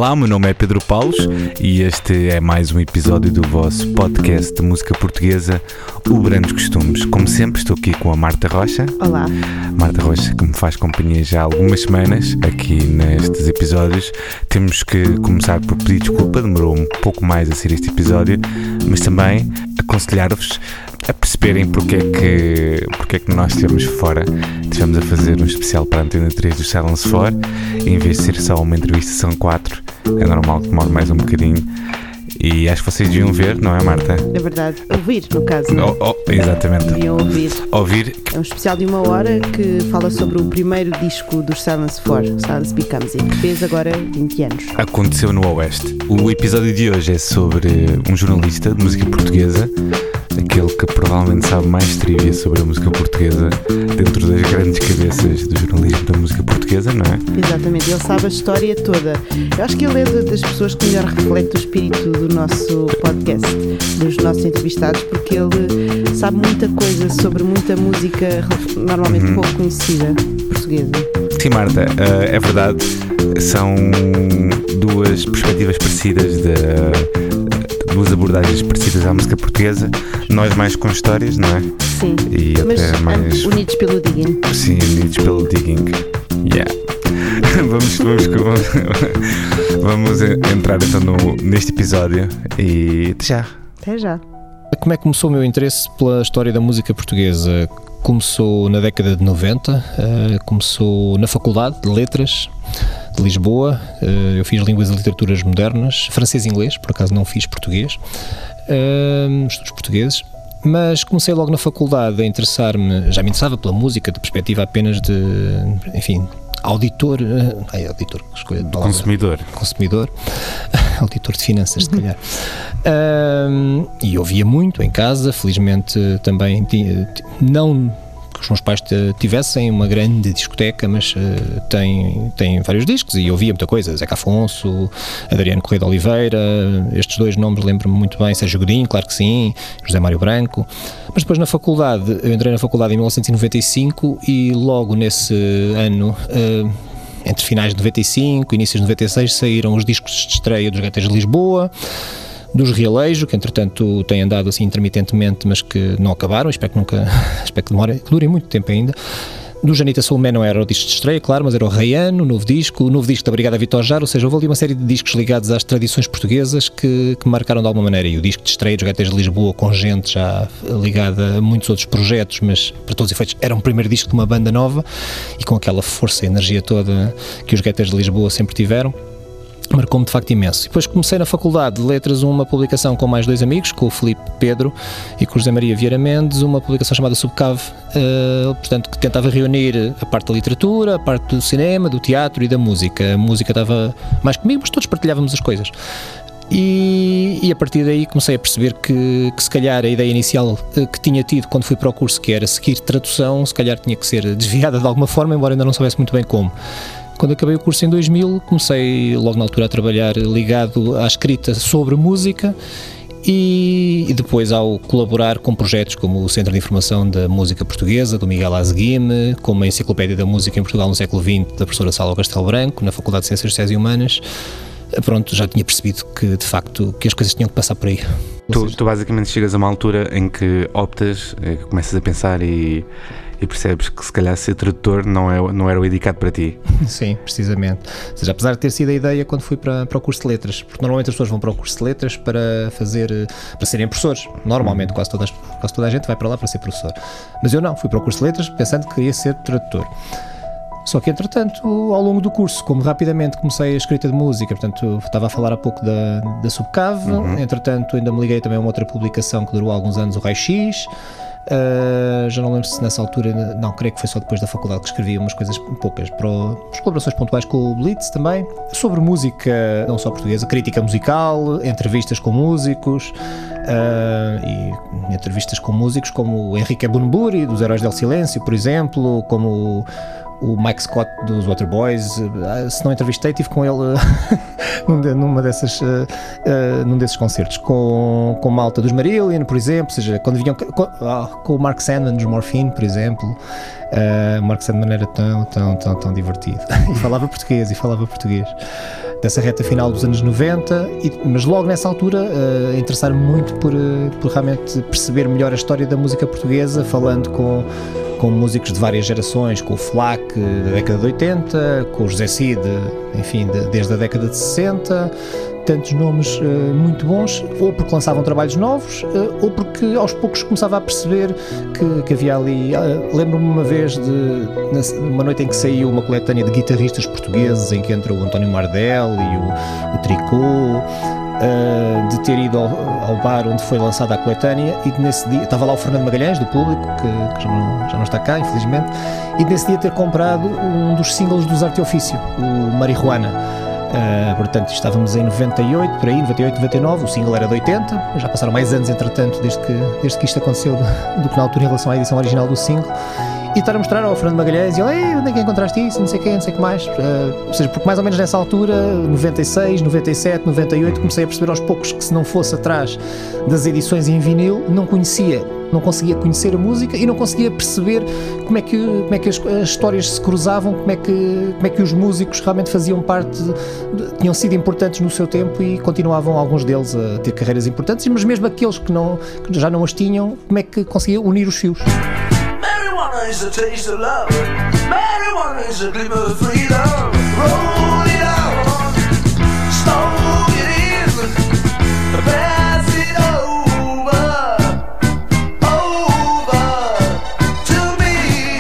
Olá, o meu nome é Pedro Paulos e este é mais um episódio do vosso podcast de música portuguesa, O Brandos Costumes. Como sempre, estou aqui com a Marta Rocha. Olá. Marta Rocha, que me faz companhia já há algumas semanas aqui nestes episódios. Temos que começar por pedir desculpa, demorou um pouco mais a ser este episódio, mas também aconselhar-vos a perceberem porque é que nós estivemos fora. Estivemos a fazer um especial para a Antena 3 do Silence 4 e em vez de ser só uma entrevista são 4, é normal que demore mais um bocadinho e acho que vocês deviam ver, não é, Marta? É verdade, ouvir no caso. Exatamente. Deviam ouvir. É um especial de 1 hora que fala sobre o primeiro disco dos Silence 4, Silence Becomes It, que fez agora 20 anos. Aconteceu no Oeste. O episódio de hoje é sobre um jornalista de música portuguesa, aquele que provavelmente sabe mais trivia sobre a música portuguesa dentro das grandes cabeças do jornalismo da música portuguesa, não é? Exatamente, ele sabe a história toda. Eu acho que ele é das pessoas que melhor reflete o espírito do nosso podcast, dos nossos entrevistados, porque ele sabe muita coisa sobre muita música normalmente pouco conhecida portuguesa. Sim, Marta, é verdade, são duas perspectivas parecidas duas abordagens parecidas à música portuguesa, nós mais com histórias, não é? Sim, e mas até mais unidos pelo digging. Sim, unidos pelo digging. Yeah. Vamos entrar então neste episódio e Até já. Como é que começou o meu interesse pela história da música portuguesa? Começou na década de 90, começou na Faculdade de Letras de Lisboa. Eu fiz Línguas e Literaturas Modernas, francês e inglês, por acaso não fiz português, estudos portugueses, mas comecei logo na faculdade a interessar-me, já me interessava pela música, de perspectiva apenas de, enfim, auditor, escolha de palavra. Consumidor, auditor de finanças, se calhar. E ouvia muito em casa, felizmente também, não que os meus pais tivessem uma grande discoteca, mas tem vários discos e ouvia muita coisa, Zeca Afonso, Adriano Correia de Oliveira, estes dois nomes lembro-me muito bem, Sérgio Godinho, claro que sim, José Mário Branco. Mas depois na faculdade, eu entrei na faculdade em 1995 e logo nesse ano, entre finais de 95 e inícios de 96, saíram os discos de estreia dos Gaiteiros de Lisboa, dos Realejo, que entretanto têm andado assim intermitentemente, mas que não acabaram, espero que durem muito tempo ainda. Do Janita Salomé não era o disco de estreia, claro, mas era o Raiano, o novo disco da Brigada Vitor Jaro, ou seja, houve ali uma série de discos ligados às tradições portuguesas que marcaram de alguma maneira, e o disco de estreia dos Gaiteiros de Lisboa, com gente já ligada a muitos outros projetos, mas para todos os efeitos era um primeiro disco de uma banda nova, e com aquela força e energia toda que os Gaiteiros de Lisboa sempre tiveram, marcou-me de facto imenso. E depois comecei na Faculdade de Letras uma publicação com mais 2 amigos, com o Filipe Pedro e com o José Maria Vieira Mendes, uma publicação chamada Subcave, portanto, que tentava reunir a parte da literatura, a parte do cinema, do teatro e da música. A música estava mais comigo, mas todos partilhávamos as coisas. E a partir daí comecei a perceber que se calhar a ideia inicial que tinha tido quando fui para o curso, que era seguir tradução, se calhar tinha que ser desviada de alguma forma, embora ainda não soubesse muito bem como. Quando acabei o curso em 2000, comecei logo na altura a trabalhar ligado à escrita sobre música e depois ao colaborar com projetos como o Centro de Informação da Música Portuguesa, do Miguel Azguime, como a Enciclopédia da Música em Portugal no século XX, da professora Sala Castelo Branco, na Faculdade de Ciências Sociais e Humanas. Pronto, já tinha percebido que de facto que as coisas tinham que passar por aí. Tu basicamente chegas a uma altura em que optas, começas a pensar e percebes que se calhar ser tradutor não era o indicado para ti. Sim, precisamente. Ou seja, apesar de ter sido a ideia quando fui para o curso de letras, porque normalmente as pessoas vão para o curso de letras para serem professores. Normalmente quase toda a gente vai para lá para ser professor. Mas eu não, fui para o curso de letras pensando que ia ser tradutor. Só que, entretanto, ao longo do curso, como rapidamente comecei a escrita de música, portanto, estava a falar há pouco da Subcave, entretanto, ainda me liguei também a uma outra publicação que durou alguns anos, o Raio X. Já não lembro se nessa altura, não, creio que foi só depois da faculdade que escrevi umas coisas poucas, para as colaborações pontuais com o Blitz também, sobre música, não só portuguesa, crítica musical, entrevistas com músicos, e entrevistas com músicos como o Henrique Bunbury, dos Heróis del Silêncio, por exemplo, como o Mike Scott dos Waterboys. Se não entrevistei, estive com ele num desses concertos, com malta dos Marillion, por exemplo, ou seja, quando vinham com o Mark Sandman dos Morphine, por exemplo. O Mark Sandman era tão divertido e falava português. dessa reta final dos anos 90, mas logo nessa altura interessar-me muito por realmente perceber melhor a história da música portuguesa, falando com músicos de várias gerações, com o Flac da década de 80, com o José Cid, enfim, desde a década de 60, tantos nomes muito bons, ou porque lançavam trabalhos novos, ou porque aos poucos começava a perceber que havia ali... Lembro-me uma vez uma noite em que saiu uma coletânea de guitarristas portugueses, em que entra o António Mardel e o Tricô, de ter ido ao bar onde foi lançada a coletânea, e nesse dia estava lá o Fernando Magalhães, do Público, que já não está cá, infelizmente, e nesse dia ter comprado um dos singles dos Arte Ofício, o Marihuana. Portanto, estávamos em 98, por aí, 98, 99, o single era de 80, já passaram mais anos, entretanto, desde que isto aconteceu do que na altura em relação à edição original do single. E estar a mostrar ao Fernando Magalhães e ele, onde é que encontraste isso, não sei o quê, não sei o que mais. Ou seja, porque mais ou menos nessa altura, 96, 97, 98, comecei a perceber aos poucos que se não fosse atrás das edições em vinil, não conseguia conhecer a música e não conseguia perceber como é que as histórias se cruzavam, como é que os músicos realmente faziam parte, tinham sido importantes no seu tempo e continuavam alguns deles a ter carreiras importantes, mas mesmo aqueles que já não as tinham, como é que conseguia unir os fios. Marijuana is a taste of love. Marijuana is a glimmer of freedom. Roll it out, smoke it in, pass it over to me.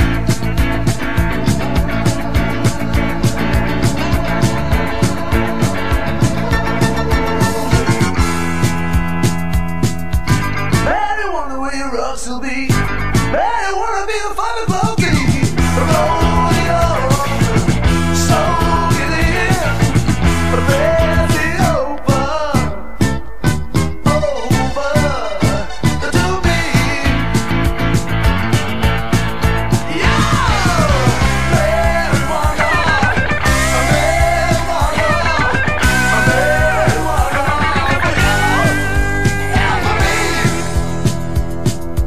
Marijuana where your rocks will be. Marijuana be the fun club key. Roll it on, smoke it in, pass it over to me. Yeah, marijuana, for you and for me.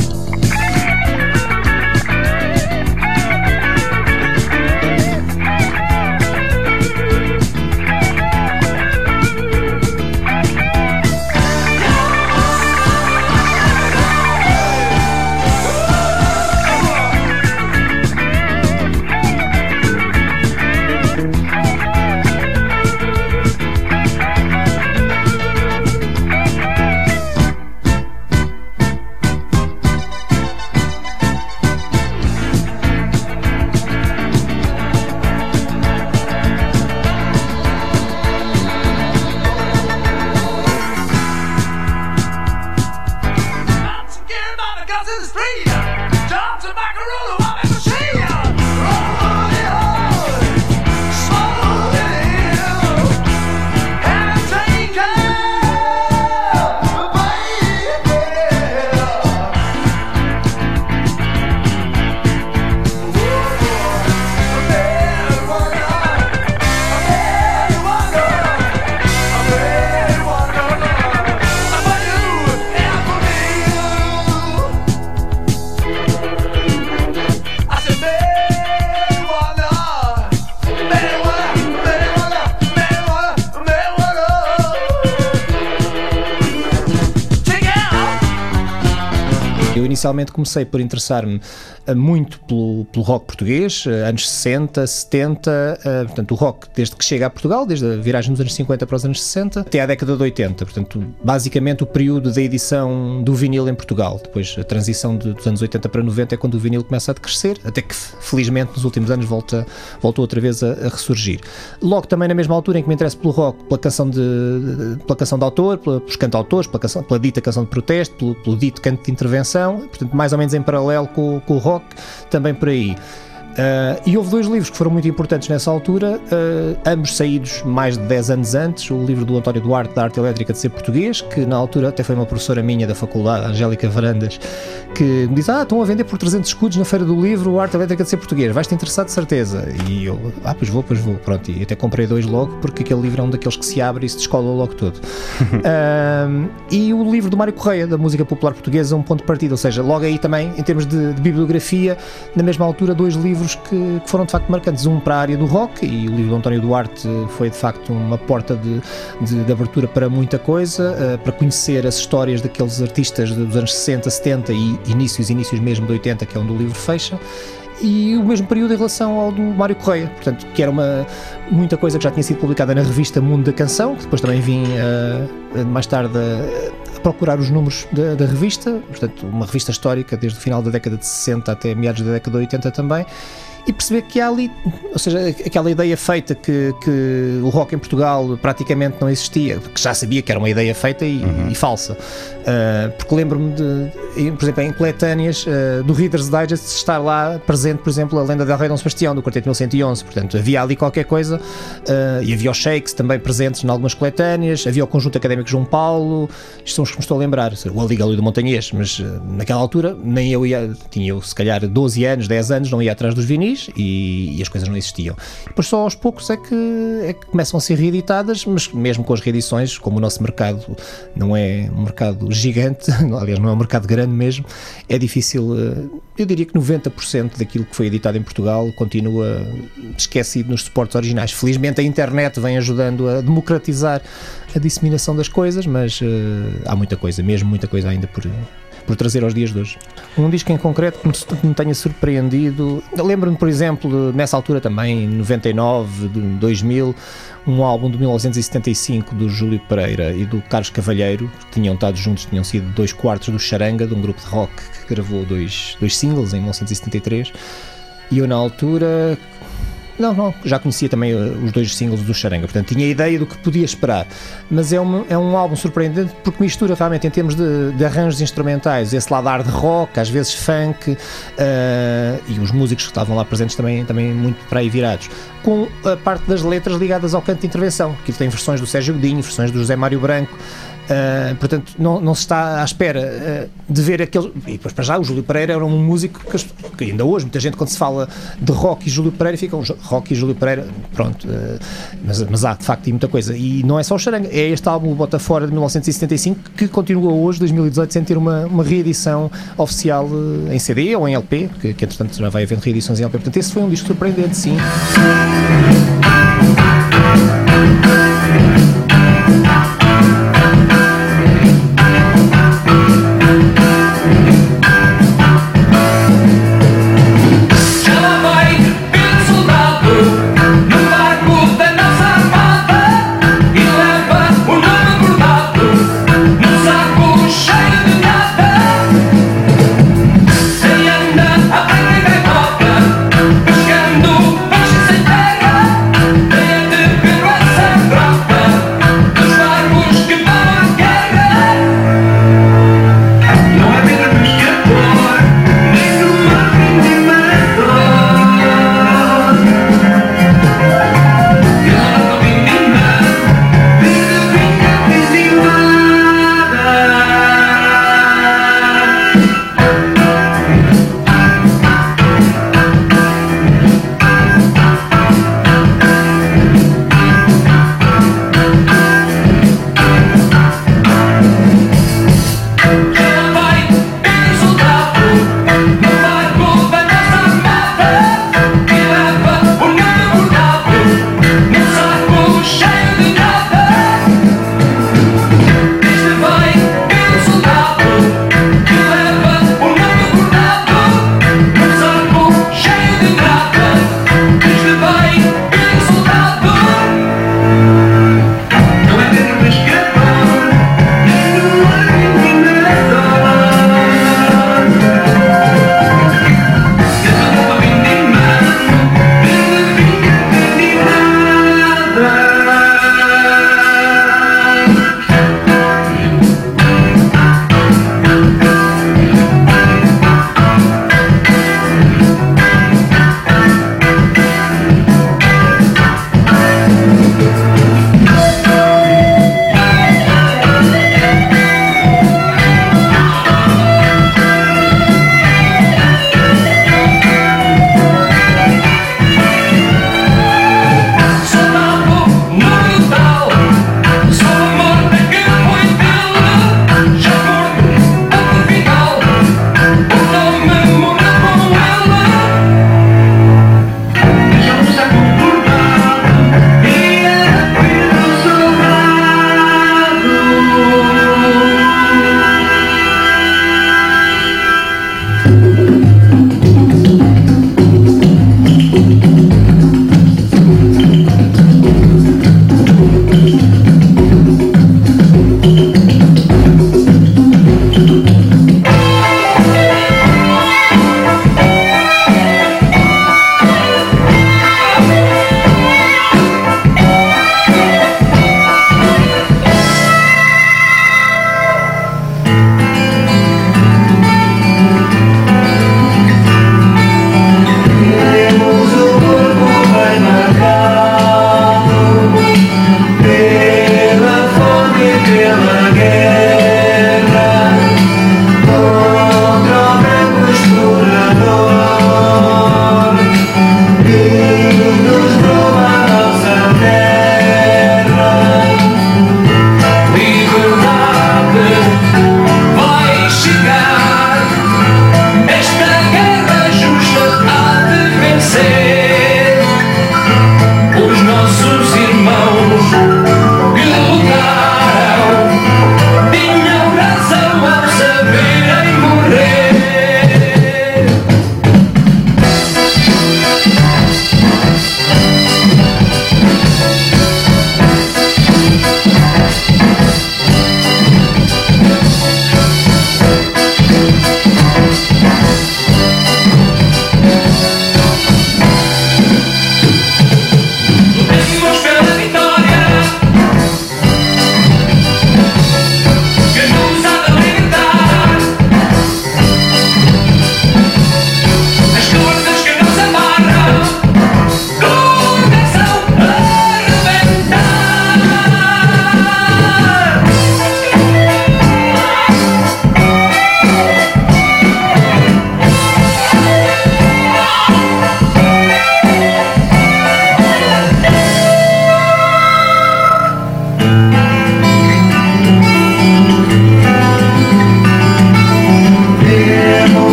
Eu inicialmente comecei por interessar-me muito pelo rock português, anos 60, 70, portanto o rock desde que chega a Portugal, desde a viragem dos anos 50 para os anos 60, até à década de 80, portanto basicamente o período da edição do vinil em Portugal. Depois a transição dos anos 80 para 90 é quando o vinil começa a decrescer, até que felizmente nos últimos anos voltou outra vez a ressurgir. Logo também na mesma altura em que me interesso pelo rock, pela canção de autor, pelos cantautores, pela dita canção de protesto, pelo dito canto de intervenção, portanto mais ou menos em paralelo com o rock, também por aí. E houve dois livros que foram muito importantes nessa altura, ambos saídos mais de 10 anos antes. O livro do António Duarte, da Arte Elétrica de Ser Português, que na altura até foi uma professora minha da faculdade, a Angélica Varandas, que me disse, estão a vender por 300 escudos na Feira do Livro a Arte Elétrica de Ser Português, vais-te interessar de certeza. E eu, pois vou, pronto, e até comprei dois logo, porque aquele livro é um daqueles que se abre e se descola logo todo. E o livro do Mário Correia, da música popular portuguesa, um ponto de partida, ou seja, logo aí também, em termos de bibliografia, na mesma altura, dois livros livros que foram de facto marcantes, um para a área do rock, e o livro do António Duarte foi de facto uma porta de abertura para muita coisa, para conhecer as histórias daqueles artistas dos anos 60, 70 e inícios mesmo de 80, que é onde o livro fecha. E o mesmo período em relação ao do Mário Correia, portanto, que era muita coisa que já tinha sido publicada na revista Mundo da Canção, que depois também vim mais tarde a procurar os números da revista, portanto, uma revista histórica desde o final da década de 60 até meados da década de 80 também, e perceber que há ali, ou seja, aquela ideia feita que o rock em Portugal praticamente não existia, porque já sabia que era uma ideia feita e falsa, porque lembro-me por exemplo, em coletâneas do Reader's Digest estar lá presente, por exemplo, a Lenda del Rei Dom Sebastião, do Quarteto 1111, portanto havia ali qualquer coisa, e havia os Shakes também presentes em algumas coletâneas, havia o Conjunto Académico João Paulo, isto são os que me estou a lembrar, o Aligalho do Montanhês, mas naquela altura nem eu tinha eu se calhar 12 anos, 10 anos, não ia atrás dos vinis, e as coisas não existiam. Depois só aos poucos é que começam a ser reeditadas, mas mesmo com as reedições, como o nosso mercado não é um mercado gigante, aliás não é um mercado grande mesmo, é difícil, eu diria que 90% daquilo que foi editado em Portugal continua esquecido nos suportes originais. Felizmente a internet vem ajudando a democratizar a disseminação das coisas, mas há muita coisa, mesmo muita coisa ainda por trazer aos dias de hoje. Um disco em concreto que me tenha surpreendido, lembro-me, por exemplo, nessa altura também, em 99, 2000, um álbum de 1975 do Júlio Pereira e do Carlos Cavalheiro, que tinham estado juntos, tinham sido 2/4 do Charanga, de um grupo de rock que gravou dois singles em 1973, e eu na altura... Não, já conhecia também os 2 singles do Charanga, portanto tinha ideia do que podia esperar, mas é um álbum surpreendente porque mistura realmente em termos de arranjos instrumentais esse lado hard rock, às vezes funk, e os músicos que estavam lá presentes também muito para aí virados, com a parte das letras ligadas ao canto de intervenção, que tem versões do Sérgio Godinho, versões do José Mário Branco. Portanto, não se está à espera de ver aquele. E depois, para já, o Júlio Pereira era um músico que ainda hoje, muita gente, quando se fala de rock e Júlio Pereira, ficam rock e Júlio Pereira, pronto. Mas há de facto muita coisa. E não é só o Charanga, é este álbum, o Bota Fora, de 1975, que continua hoje, 2018, sem ter uma reedição oficial em CD ou em LP, que entretanto já vai havendo reedições em LP. Portanto, esse foi um disco surpreendente, sim. Pescando peixe sem terra, tenha de ver essa troca.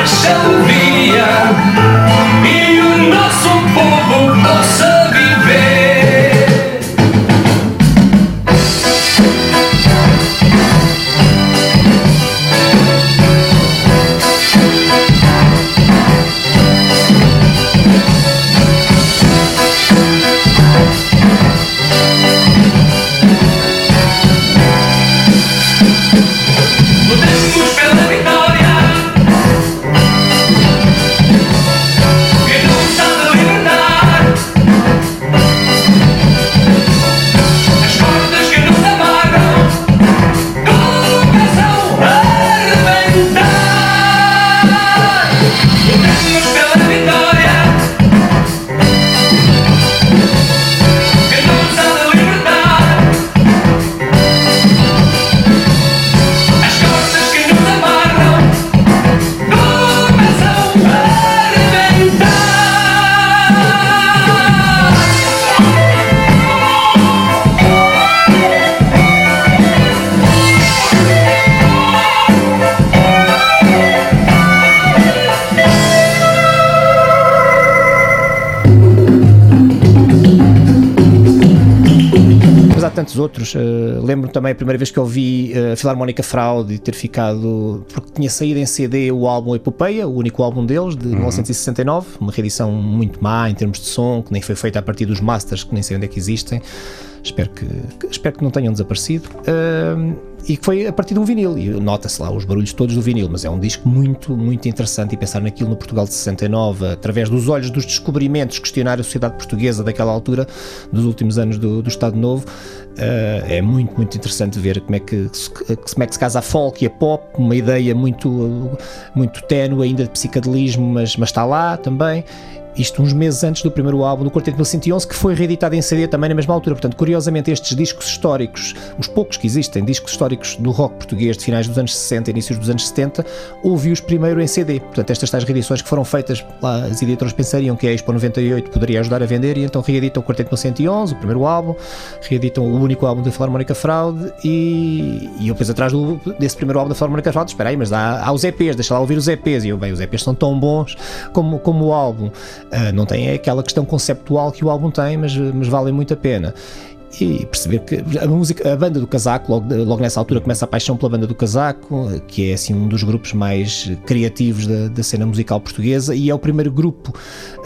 chovia e o nosso povo possa viver. Tantos outros, lembro também a primeira vez que eu vi a Filarmónica Fraude e ter ficado, porque tinha saído em CD o álbum Epopeia, o único álbum deles, de 1969, uma reedição muito má em termos de som, que nem foi feita a partir dos masters, que nem sei onde é que existem. Espero que não tenham desaparecido. E que foi a partir de um vinil, e nota-se lá os barulhos todos do vinil, mas é um disco muito, muito interessante, e pensar naquilo no Portugal de 69, através dos olhos dos descobrimentos, questionar a sociedade portuguesa daquela altura, dos últimos anos do Estado Novo, é muito, muito interessante ver como é que se casa a folk e a pop, uma ideia muito, muito ténue ainda de psicadelismo, mas está lá também. Isto uns meses antes do primeiro álbum do Quarteto 1111, que foi reeditado em CD também na mesma altura. Portanto, curiosamente, estes discos históricos, os poucos que existem, discos históricos do rock português de finais dos anos 60, inícios dos anos 70, ouvi-os primeiro em CD. Portanto, estas tais reedições que foram feitas lá, as editoras pensariam que a Expo 98 poderia ajudar a vender, e então reeditam o Quarteto 1111, o primeiro álbum, reeditam o único álbum da Filarmónica Fraude, e eu depois atrás desse primeiro álbum da Filarmónica Fraude, espera aí, mas há os EPs, deixa lá ouvir os EPs, e eu, bem, os EPs são tão bons como o álbum. Não tem aquela questão conceptual que o álbum tem, mas valem muito a pena. E perceber que a banda do Casaco, logo nessa altura começa a paixão pela banda do Casaco, que é assim um dos grupos mais criativos da cena musical portuguesa, e é o primeiro grupo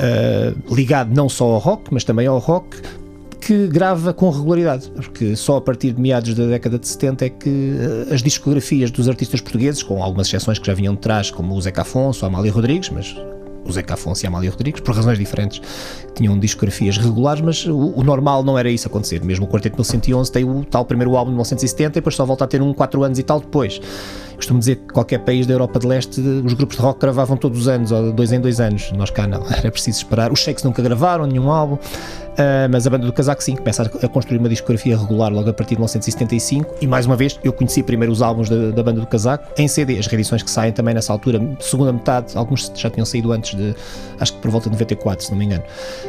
ligado não só ao rock, mas também ao rock, que grava com regularidade, porque só a partir de meados da década de 70 é que as discografias dos artistas portugueses, com algumas exceções que já vinham de trás, como o Zeca Afonso, a Amália Rodrigues, mas o Zeca Afonso e a Amália Rodrigues, por razões diferentes, tinham discografias regulares, mas o normal não era isso acontecer. Mesmo o Quarteto 1111 tem o tal primeiro álbum de 1970 e depois só volta a ter 4 anos e tal depois. Costumo dizer que qualquer país da Europa de Leste, os grupos de rock gravavam todos os anos, ou 2 em 2 anos. Nós cá não, era preciso esperar. Os Shakes nunca gravaram nenhum álbum, mas a banda do Casaco sim, começa a construir uma discografia regular logo a partir de 1975, e mais uma vez eu conheci primeiro os álbuns da banda do Casaco em CD, as reedições que saem também nessa altura, segunda metade, alguns já tinham saído antes de, acho que por volta de 94, se não me engano,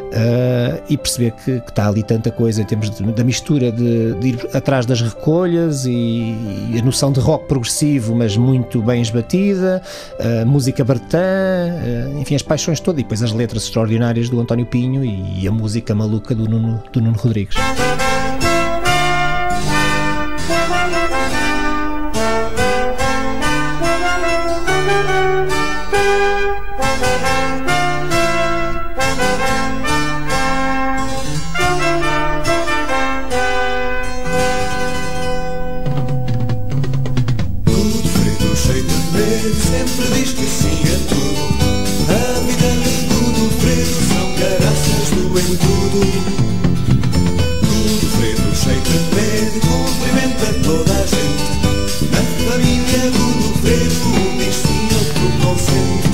e perceber que está ali tanta coisa em termos da mistura de ir atrás das recolhas e a noção de rock progressivo, mas muito bem esbatida, música bretã, enfim, as paixões todas, e depois as letras extraordinárias do António Pinho e a música maluca do Nuno Rodrigues. Sempre diz que sim a tudo. A vida de Gudo Fredo são caraças do em tudo. Gudo Fredo cheio de medo, cumprimenta toda a gente. Na família Gudo Fredo, um diz sim, outro consente.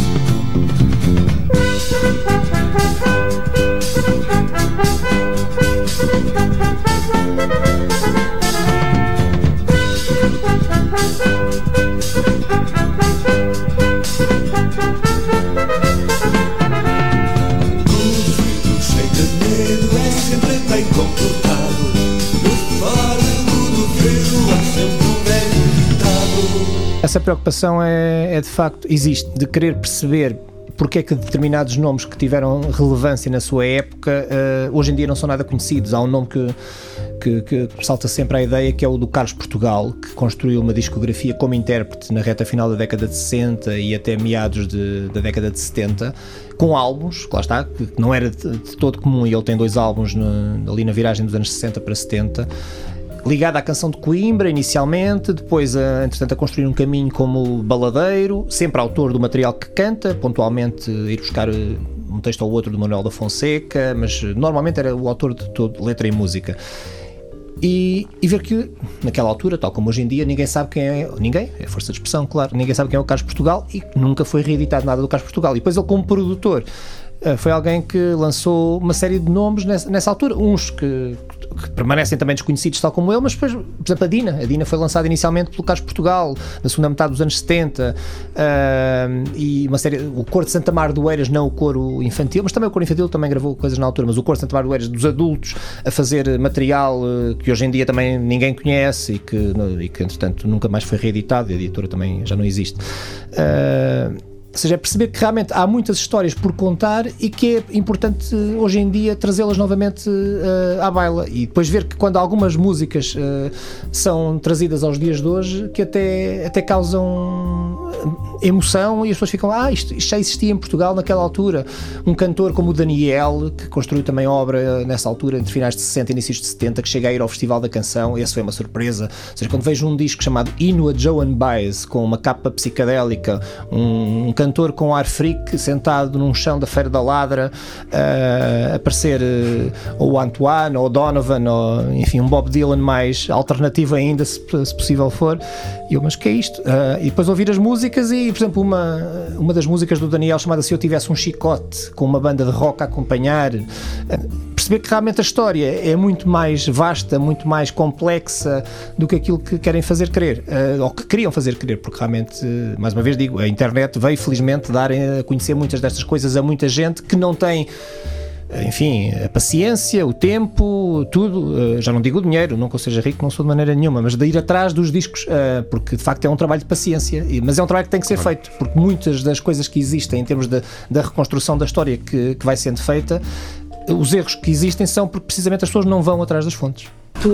essa preocupação é de facto, existe, de querer perceber porque é que determinados nomes que tiveram relevância na sua época hoje em dia não são nada conhecidos. Há um nome que salta sempre à ideia, que é o do Carlos Portugal, que construiu uma discografia como intérprete na reta final da década de 60 e até meados da década de 70, com álbuns, que lá está, que não era de todo comum, e ele tem 2 álbuns ali na viragem dos anos 60 para 70, ligado à canção de Coimbra inicialmente, depois entretanto a construir um caminho como baladeiro, sempre autor do material que canta, pontualmente ir buscar um texto ou outro do Manuel da Fonseca, mas normalmente era o autor de todo, letra e música. E ver que naquela altura, tal como hoje em dia, ninguém sabe quem é, ninguém, é força de expressão, claro, ninguém sabe quem é o Carlos Portugal, e nunca foi reeditado nada do Carlos Portugal. E depois ele, como produtor, foi alguém que lançou uma série de nomes nessa altura, uns que permanecem também desconhecidos, tal como ele, mas depois, por exemplo, a Dina foi lançada inicialmente pelo Carlos Portugal, na segunda metade dos anos 70, e uma série, o Coro de Santa Mar do Eiras, não o coro infantil, mas também o coro infantil também gravou coisas na altura, mas o Coro de Santa Mar do Eiras dos adultos, a fazer material que hoje em dia também ninguém conhece e que entretanto nunca mais foi reeditado, a editora também já não existe. Ou seja, é perceber que realmente há muitas histórias por contar e que é importante hoje em dia trazê-las novamente à baila, e depois ver que quando algumas músicas são trazidas aos dias de hoje, que até causam emoção, e as pessoas ficam, isto já existia em Portugal naquela altura. Um cantor como o Daniel, que construiu também obra nessa altura, entre finais de 60 e inícios de 70, que chega a ir ao Festival da Canção, esse foi uma surpresa. Ou seja, quando vejo um disco chamado Hino a Joan Baez, com uma capa psicadélica, um cantor com ar freak sentado num chão da Feira da Ladra, a aparecer ou o Antoine ou o Donovan, ou enfim, um Bob Dylan mais alternativo ainda, se possível for. E eu, mas que é isto? E depois ouvir as músicas e, por exemplo, uma das músicas do Daniel chamada Se Eu Tivesse um Chicote, com uma banda de rock a acompanhar, perceber que realmente a história é muito mais vasta, muito mais complexa do que aquilo que querem fazer crer, ou que queriam fazer crer, porque realmente, mais uma vez digo, a internet veio felizmente dar a conhecer muitas destas coisas a muita gente que não tem, enfim, a paciência, o tempo, tudo, já não digo o dinheiro, nunca eu seja rico, não sou de maneira nenhuma, mas de ir atrás dos discos, porque de facto é um trabalho de paciência, mas é um trabalho que tem que ser feito, porque muitas das coisas que existem em termos da reconstrução da história que vai sendo feita, os erros que existem são porque precisamente as pessoas não vão atrás das fontes.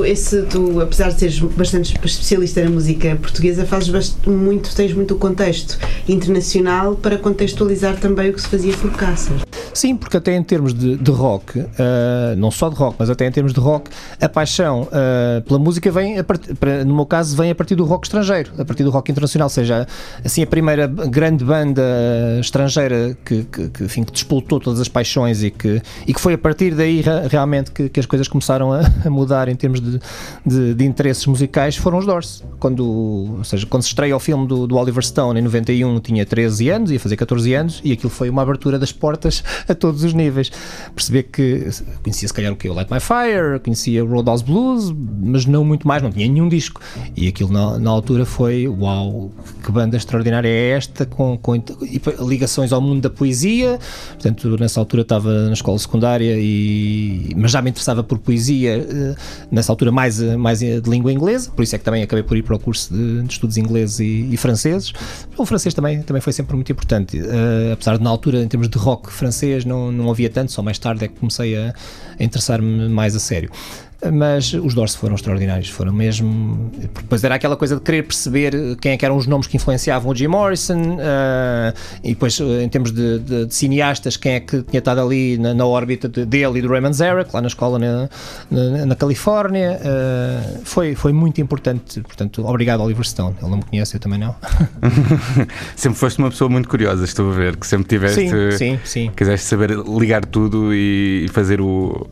Tu, apesar de seres bastante especialista na música portuguesa, tens muito o contexto internacional para contextualizar também o que se fazia por cá. Sim, porque até em termos de rock, não só de rock, mas até em termos de rock, a paixão pela música vem, no meu caso, vem a partir do rock estrangeiro, a partir do rock internacional, ou seja, assim, a primeira grande banda estrangeira que despoltou todas as paixões e que foi a partir daí realmente que as coisas começaram a mudar em termos de interesses musicais, foram os Doors. Quando se estreia o filme do Oliver Stone em 91, tinha 13 anos, ia fazer 14 anos, e aquilo foi uma abertura das portas a todos os níveis. Perceber que conhecia se calhar o Light My Fire, conhecia Roadhouse Blues, mas não muito mais, não tinha nenhum disco, e aquilo na altura foi, uau, que banda extraordinária é esta, com ligações ao mundo da poesia. Portanto, nessa altura estava na escola secundária, mas já me interessava por poesia, nessa altura mais de língua inglesa, por isso é que também acabei por ir para o curso de estudos ingleses e franceses. O francês também foi sempre muito importante, apesar de na altura, em termos de rock francês, não havia tanto, só mais tarde é que comecei a interessar-me mais a sério. Mas os Doors foram extraordinários, foram mesmo. Depois era aquela coisa de querer perceber quem é que eram os nomes que influenciavam o Jim Morrison, e depois em termos de cineastas, quem é que tinha estado ali na órbita dele e do Raymond Zarek, lá na escola na Califórnia. Foi muito importante, portanto, obrigado Oliver Stone. Ele não me conhece, eu também não. Sempre foste uma pessoa muito curiosa, estou a ver, que sempre tiveste, sim. Quiseste saber ligar tudo e fazer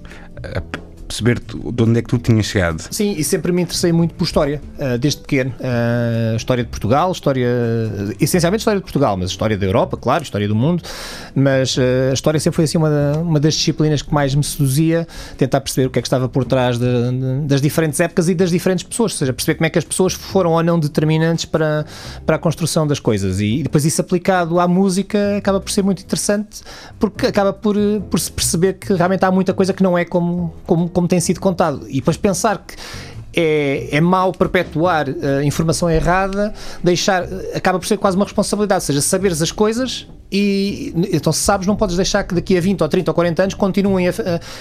perceber de onde é que tu tinhas chegado. Sim, e sempre me interessei muito por história, desde pequeno. História de Portugal, essencialmente história de Portugal, mas história da Europa, claro, história do mundo, mas a história sempre foi assim uma das disciplinas que mais me seduzia, tentar perceber o que é que estava por trás das diferentes épocas e das diferentes pessoas, ou seja, perceber como é que as pessoas foram ou não determinantes para a construção das coisas, e depois isso aplicado à música acaba por ser muito interessante, porque acaba por se perceber que realmente há muita coisa que não é como tem sido contado, e depois pensar que é mau perpetuar informação errada, acaba por ser quase uma responsabilidade, ou seja, saberes as coisas. E então, se sabes, não podes deixar que daqui a 20 ou 30 ou 40 anos continuem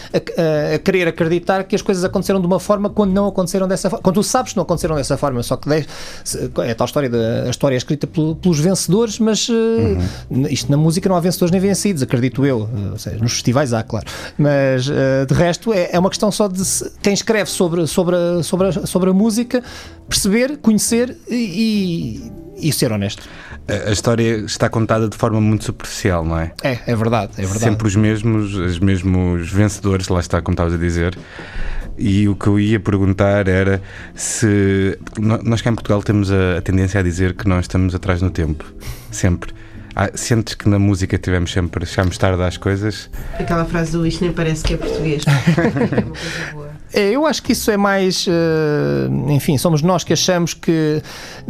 a querer acreditar que as coisas aconteceram de uma forma quando não aconteceram dessa forma, quando tu sabes que não aconteceram dessa forma, só que é a tal história a história é escrita pelos vencedores, mas isto na música não há vencedores nem vencidos, acredito eu, ou seja, nos festivais há, claro, mas de resto é uma questão só de quem escreve sobre a música perceber, conhecer e ser honesto. A história está contada de forma muito superficial, não é? É verdade. Sempre os mesmos vencedores, lá está, como estavas a dizer. E o que eu ia perguntar era se nós cá em Portugal temos a tendência a dizer que nós estamos atrás no tempo, sempre. Sentes que na música chegamos tarde às coisas? Aquela frase do isto nem parece que é português. É uma coisa boa. Eu acho que isso é mais, enfim, somos nós que achamos que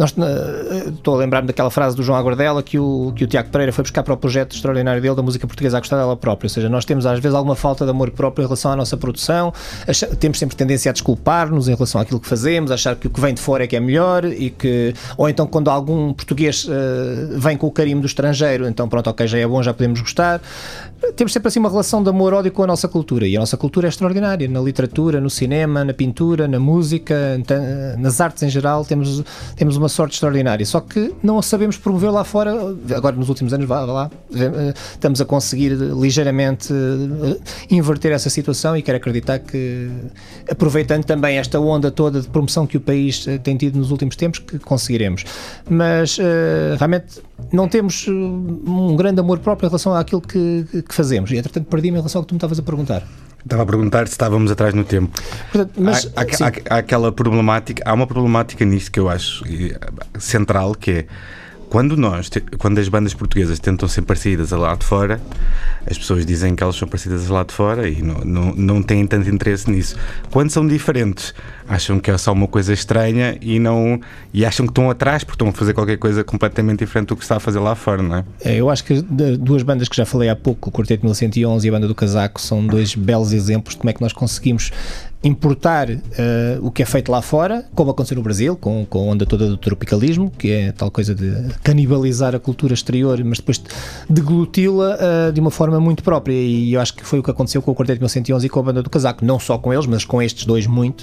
estou a lembrar-me daquela frase do João Agordela que o Tiago Pereira foi buscar para o projeto extraordinário dele da música portuguesa a gostar dela própria, ou seja, nós temos às vezes alguma falta de amor próprio em relação à nossa produção, temos sempre tendência a desculpar-nos em relação àquilo que fazemos, achar que o que vem de fora é que é melhor ou então quando algum português vem com o carimbo do estrangeiro, então pronto, ok, já é bom, já podemos gostar. Temos sempre assim uma relação de amor-ódio com a nossa cultura, e a nossa cultura é extraordinária, na literatura, no cinema, na pintura, na música, nas artes em geral, temos uma sorte extraordinária, só que não a sabemos promover lá fora. Agora nos últimos anos estamos a conseguir ligeiramente inverter essa situação, e quero acreditar que, aproveitando também esta onda toda de promoção que o país tem tido nos últimos tempos, que conseguiremos, mas realmente não temos um grande amor próprio em relação àquilo que fazemos, e entretanto perdi-me em relação ao que tu me estavas a perguntar. Estava a perguntar se estávamos atrás no tempo. Portanto, mas, há aquela problemática, há uma problemática nisto que eu acho central, que é quando as bandas portuguesas tentam ser parecidas a lá de fora, as pessoas dizem que elas são parecidas a lá de fora e não têm tanto interesse nisso. Quando são diferentes, acham que é só uma coisa estranha e acham que estão atrás porque estão a fazer qualquer coisa completamente diferente do que está a fazer lá fora, não é? Eu acho que duas bandas que já falei há pouco, o Quarteto 1111 e a Banda do Casaco, são dois belos exemplos de como é que nós conseguimos importar o que é feito lá fora, como aconteceu no Brasil, com a onda toda do tropicalismo, que é tal coisa de canibalizar a cultura exterior, mas depois degluti-la de uma forma muito própria, e eu acho que foi o que aconteceu com o Quarteto 1111 e com a Banda do Casaco, não só com eles, mas com estes dois muito,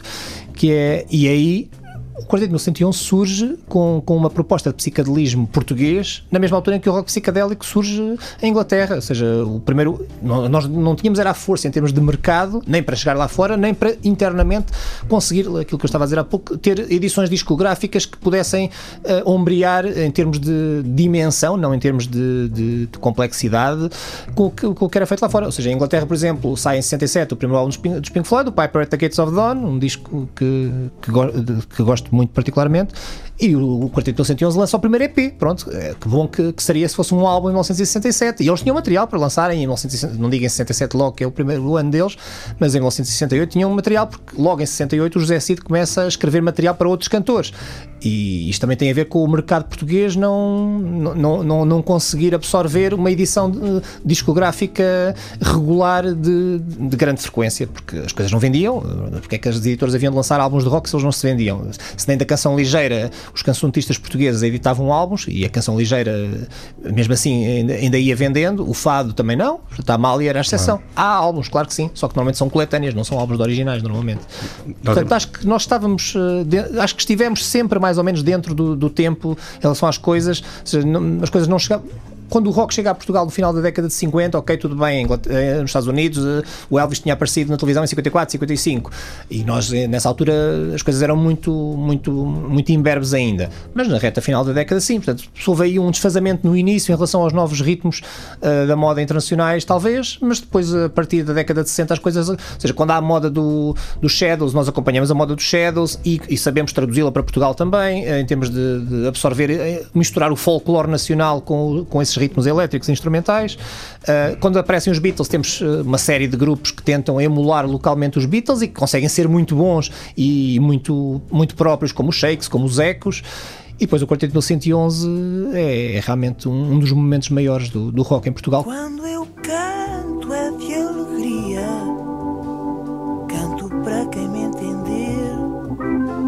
e aí o Quarteto 1111 surge com uma proposta de psicadelismo português na mesma altura em que o rock psicadélico surge em Inglaterra, ou seja, o primeiro, nós não tínhamos era a força em termos de mercado, nem para chegar lá fora, nem para internamente conseguir aquilo que eu estava a dizer há pouco, ter edições discográficas que pudessem ombrear em termos de dimensão, não em termos de complexidade, com o que era feito lá fora. Ou seja, em Inglaterra, por exemplo, sai em 67 o primeiro álbum dos Pink Floyd, o Piper at the Gates of Dawn, um disco que gosto muito particularmente, e o Quarteto 1111 lança o primeiro EP, pronto, que bom que seria se fosse um álbum em 1967, e eles tinham material para lançarem em 1967, não digo em 67 logo, que é o primeiro ano deles, mas em 1968 tinham material, porque logo em 68 o José Cid começa a escrever material para outros cantores, e isto também tem a ver com o mercado português não conseguir absorver uma edição discográfica regular de grande frequência, porque as coisas não vendiam. Porque é que as editoras haviam de lançar álbuns de rock se eles não se vendiam? Se nem da Canção Ligeira os cancionistas portugueses editavam álbuns, e a Canção Ligeira mesmo assim ainda ia vendendo, o fado também não, está mal e era a exceção. Há álbuns, claro que sim, só que normalmente são coletâneas, não são álbuns de originais normalmente. Portanto, acho que nós acho que estivemos sempre mais ou menos dentro do tempo em relação às coisas, ou seja, as coisas não chegavam. Quando o rock chega a Portugal no final da década de 50, ok, tudo bem, nos Estados Unidos o Elvis tinha aparecido na televisão em 54, 55, e nós nessa altura as coisas eram muito, muito, muito imberbes ainda, mas na reta final da década sim, portanto houve aí um desfazamento no início em relação aos novos ritmos da moda internacionais talvez, mas depois a partir da década de 60 as coisas, ou seja, quando há a moda dos Shadows, nós acompanhamos a moda dos Shadows e sabemos traduzi-la para Portugal também, em termos de absorver, misturar o folclore nacional com esses ritmos elétricos e instrumentais. Quando aparecem os Beatles, temos uma série de grupos que tentam emular localmente os Beatles e que conseguem ser muito bons e muito, muito próprios, como os Shakes, como os Ecos. E depois o Quarteto 1111 é realmente um dos momentos maiores do rock em Portugal. Quando eu canto é de alegria, canto para quem me entender.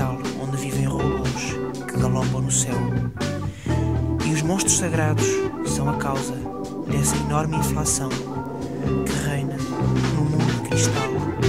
cristal onde vivem robôs que galopam no céu. E os monstros sagrados são a causa dessa enorme inflação que reina no mundo de cristal.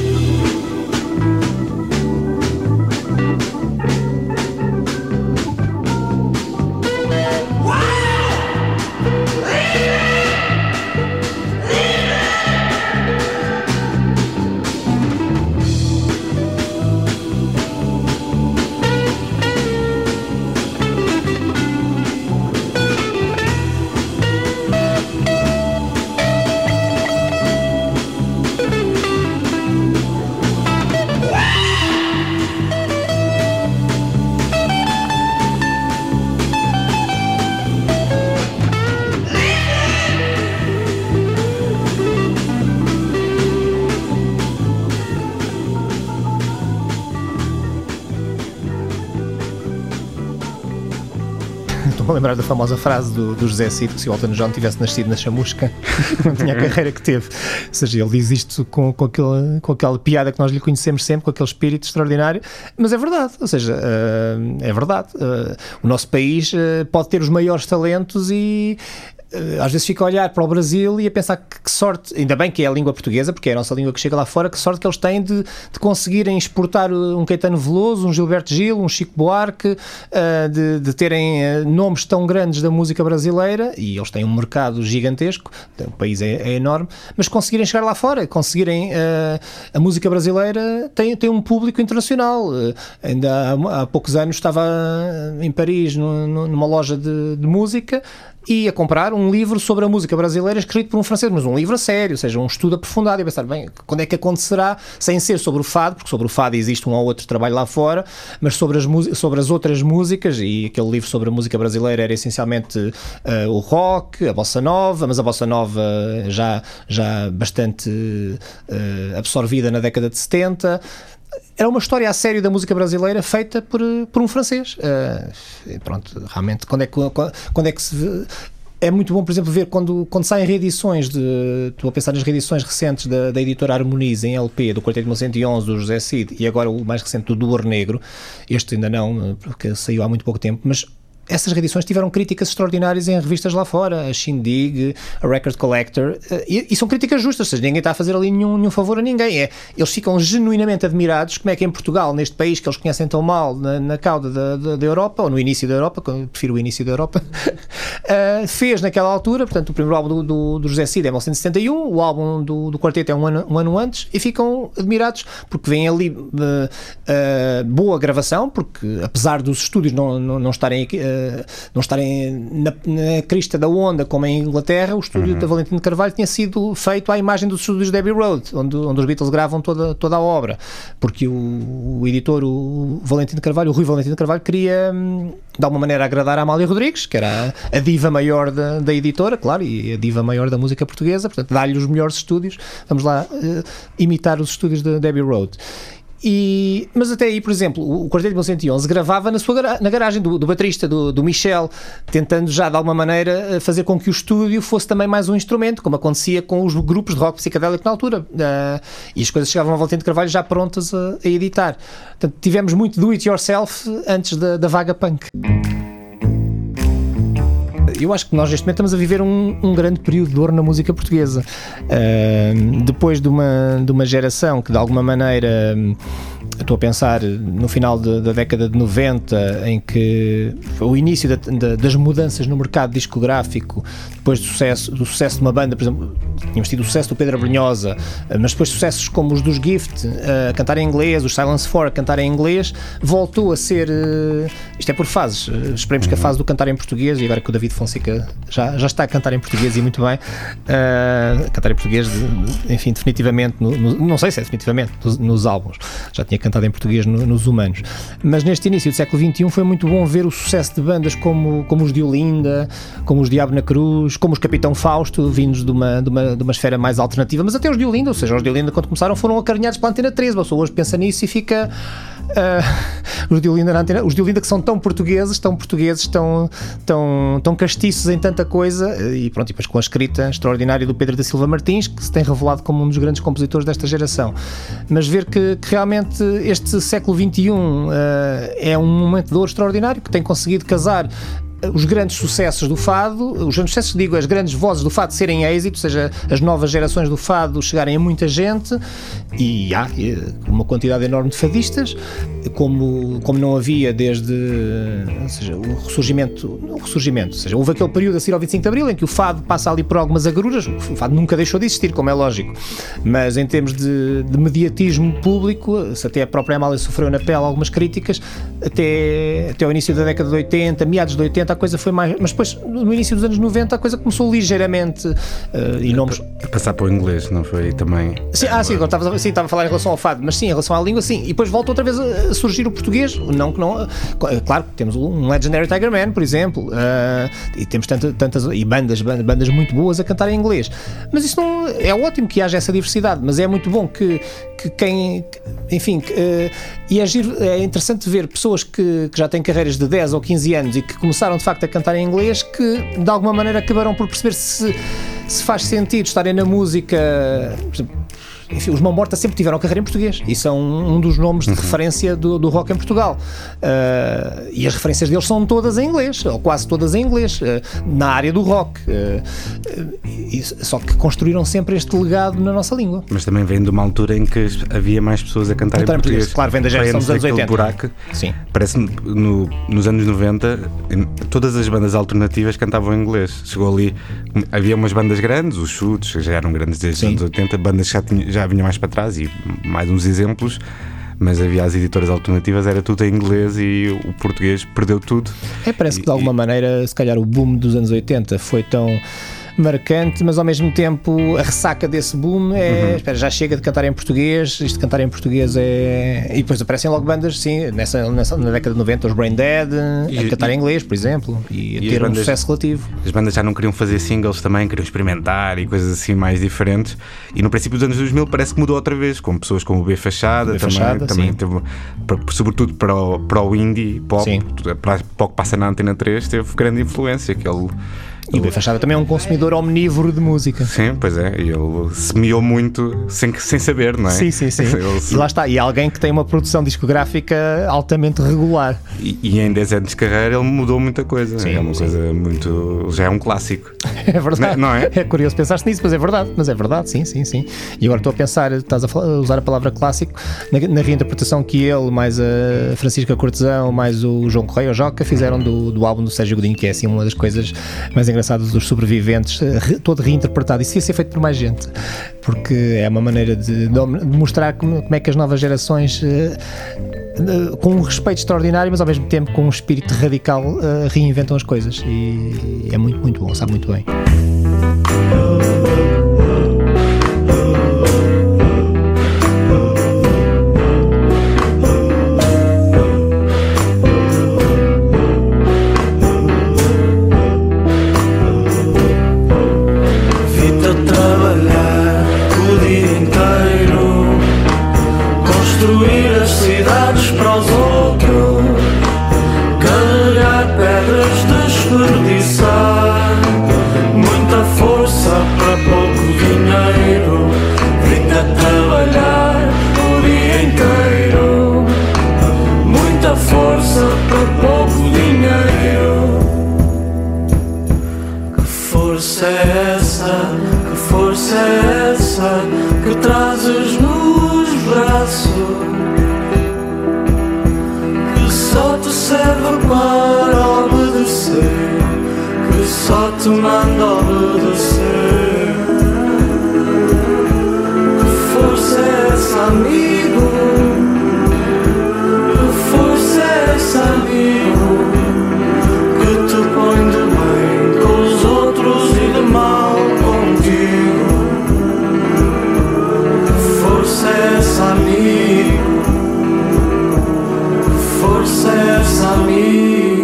Estou-me a lembrar da famosa frase do José Cid, que se o Elton John tivesse nascido na chamusca, não tinha a carreira que teve. Ou seja, ele diz isto com aquela piada que nós lhe conhecemos sempre, com aquele espírito extraordinário, mas é verdade. Ou seja, é verdade. O nosso país pode ter os maiores talentos e às vezes fica a olhar para o Brasil e a pensar que sorte, ainda bem que é a língua portuguesa, porque é a nossa língua que chega lá fora, que sorte que eles têm de conseguirem exportar um Caetano Veloso, um Gilberto Gil, um Chico Buarque, de terem nomes tão grandes da música brasileira, e eles têm um mercado gigantesco, o país é enorme, mas conseguirem chegar lá fora, conseguirem, a música brasileira tem um público internacional. Ainda há poucos anos estava em Paris numa loja de música e a comprar um livro sobre a música brasileira escrito por um francês, mas um livro a sério, ou seja, um estudo aprofundado, e a pensar, bem, quando é que acontecerá, sem ser sobre o fado, porque sobre o fado existe um ou outro trabalho lá fora, mas sobre as outras músicas, e aquele livro sobre a música brasileira era essencialmente o rock, a bossa nova, mas a bossa nova já bastante absorvida na década de 70. Era uma história a sério da música brasileira feita por um francês. Pronto, realmente, quando é que se vê? É muito bom, por exemplo, ver quando saem reedições estou a pensar nas reedições recentes da editora Harmonize em LP, do Quarteto de 1911, do José Cid, e agora o mais recente do Duor Negro. Este ainda não, porque saiu há muito pouco tempo, mas essas reedições tiveram críticas extraordinárias em revistas lá fora, a Shindig, a Record Collector, e são críticas justas, ou seja, ninguém está a fazer ali nenhum favor a ninguém. Eles ficam genuinamente admirados como é que em Portugal, neste país que eles conhecem tão mal, na cauda da Europa, ou no início da Europa, eu prefiro o início da Europa, fez naquela altura, portanto, o primeiro álbum do José Cid é 1971, o álbum do Quarteto é um ano antes, e ficam admirados porque vem ali boa gravação, porque apesar dos estúdios não estarem aqui, não estarem na crista da onda como em Inglaterra, o estúdio da Valentim de Carvalho tinha sido feito à imagem dos estúdios de Abbey Road, onde os Beatles gravam toda a obra, porque o editor, o Valentim de Carvalho, o Rui Valentim de Carvalho, queria de alguma maneira agradar a Amália Rodrigues, que era a diva maior da editora, claro, e a diva maior da música portuguesa, portanto dá-lhe os melhores estúdios, vamos lá imitar os estúdios de Abbey Road. Mas até aí, por exemplo, o Quarteto de 1911 gravava na garagem do baterista, do Michel, tentando já de alguma maneira fazer com que o estúdio fosse também mais um instrumento, como acontecia com os grupos de rock psicadélico na altura, e as coisas chegavam ao Valentim de Carvalho já prontas a editar. Portanto, tivemos muito do it yourself antes da vaga punk. Eu acho que nós neste momento estamos a viver um grande período de ouro na música portuguesa, depois de uma geração que de alguma maneira, estou a pensar no final da década de 90, em que foi o início das mudanças no mercado discográfico, depois do sucesso de uma banda, por exemplo, tínhamos tido o sucesso do Pedro Abrunhosa, mas depois sucessos como os dos Gift a cantar em inglês, os Silence 4 a cantar em inglês, voltou a ser, isto é por fases, esperemos que a fase do cantar em português, e agora que o David Fonseca já está a cantar em português, e muito bem, cantar em português, enfim, definitivamente, não sei se é definitivamente, nos álbuns, já tinha cantado em português nos Humanos, mas neste início do século XXI foi muito bom ver o sucesso de bandas como os de Olinda, como os Diabo na Cruz, como os Capitão Fausto, vindos de uma esfera mais alternativa, mas até os de Olinda, ou seja, os de Olinda quando começaram foram acarinhados pela Antena 13, a pessoa hoje pensa nisso e fica os de Olinda na Antena, os de Olinda que são tão portugueses, tão castiços em tanta coisa, e pronto, e depois com a escrita extraordinária do Pedro da Silva Martins, que se tem revelado como um dos grandes compositores desta geração. Mas ver que realmente este século XXI é um momento de ouro extraordinário, que tem conseguido casar os grandes sucessos do fado, os grandes sucessos, digo, as grandes vozes do fado serem êxito, ou seja, as novas gerações do fado chegarem a muita gente, e há uma quantidade enorme de fadistas, como não havia desde, ou seja, o ressurgimento, ou seja, houve aquele período a seguir ao 25 de Abril em que o fado passa ali por algumas agruras, o fado nunca deixou de existir, como é lógico, mas em termos de mediatismo público, se até a própria Amália sofreu na pele algumas críticas, até ao início da década de 80, meados de 80, a coisa foi mais, mas depois no início dos anos 90 a coisa começou ligeiramente e nomes... A passar para o inglês, não foi também? Sim, agora estava a falar em relação ao fado, mas sim, em relação à língua, sim, e depois volta outra vez a surgir o português, claro que temos um Legendary Tiger Man, por exemplo, e temos tantas e bandas muito boas a cantar em inglês, mas isso não é ótimo que haja essa diversidade, mas é muito bom que quem, enfim, e é interessante ver pessoas que já têm carreiras de 10 ou 15 anos e que começaram de facto a cantar em inglês, que de alguma maneira acabaram por perceber se faz sentido estarem na música. Por exemplo, enfim, os Mão Morta sempre tiveram carreira em português e são um dos nomes de referência do rock em Portugal, e as referências deles são todas em inglês, ou quase todas em inglês, na área do rock, só que construíram sempre este legado na nossa língua. Mas também vem de uma altura em que havia mais pessoas a cantar em português. Claro, vem da geração dos anos 80. Buraco. Sim. Parece-me nos anos 90 todas as bandas alternativas cantavam em inglês. Chegou ali, havia umas bandas grandes, os Chutes já eram grandes desde os anos 80, bandas que já vinha mais para trás, e mais uns exemplos, mas havia as editoras alternativas, era tudo em inglês e o português perdeu tudo. Parece que de alguma maneira, se calhar o boom dos anos 80 foi tão marcante, mas ao mesmo tempo a ressaca desse boom espera, já chega de cantar em português, isto de cantar em português e depois aparecem logo bandas, sim, na década de 90, os Brain Dead, a cantar em inglês, por exemplo, e a ter um sucesso relativo. As bandas já não queriam fazer singles também, queriam experimentar e coisas assim mais diferentes, e no princípio dos anos 2000 parece que mudou outra vez, com pessoas como o B Fachada, também teve, sobretudo para o indie pop, para o que passa na Antena 3, teve grande influência, E o B Fachada também é um consumidor omnívoro de música. Sim, pois é, e ele semeou muito sem saber, não é? Sim. E lá está, e alguém que tem uma produção discográfica altamente regular. E em 10 anos de carreira ele mudou muita coisa. Sim, é uma coisa muito... já é um clássico. É verdade. Não é? É curioso pensaste nisso, mas é verdade, sim. E agora estou a pensar, estás a usar a palavra clássico, na reinterpretação que ele, mais a Francisca Cortesão, mais o João Correia, o Joca, fizeram do álbum do Sérgio Godinho, que é assim uma das coisas mais engraçadas dos sobreviventes, todo reinterpretado. Isso ia ser feito por mais gente, porque é uma maneira de mostrar como é que as novas gerações, com um respeito extraordinário, mas ao mesmo tempo com um espírito radical, reinventam as coisas, e é muito, muito bom, sabe muito bem. Que trazes nos braços, que só te serve para obedecer, que só te manda obedecer. Que força é essa, amigo? Que força é essa, amigo? Que te põe de bem com os outros e de mal contigo. Força é essa, amigo? Força é essa, amigo?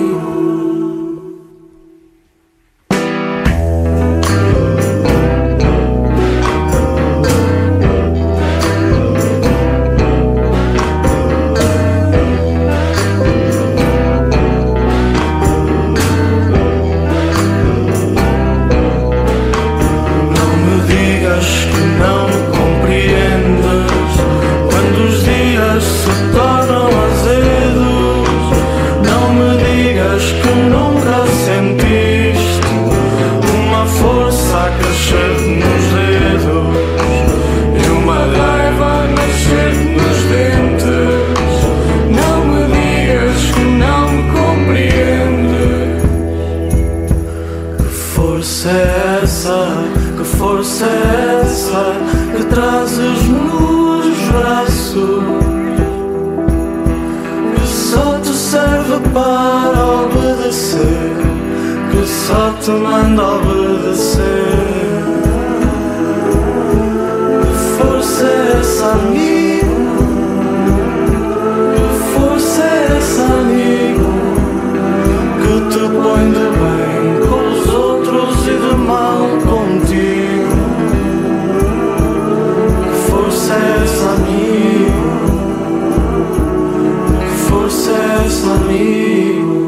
serve para obedecer, que só te manda obedecer. Que força é essa, amigo? Que força é essa, amigo? Que te põe de bem com os outros e de mal contigo. Que força é essa, amigo? Que força é essa, amigo?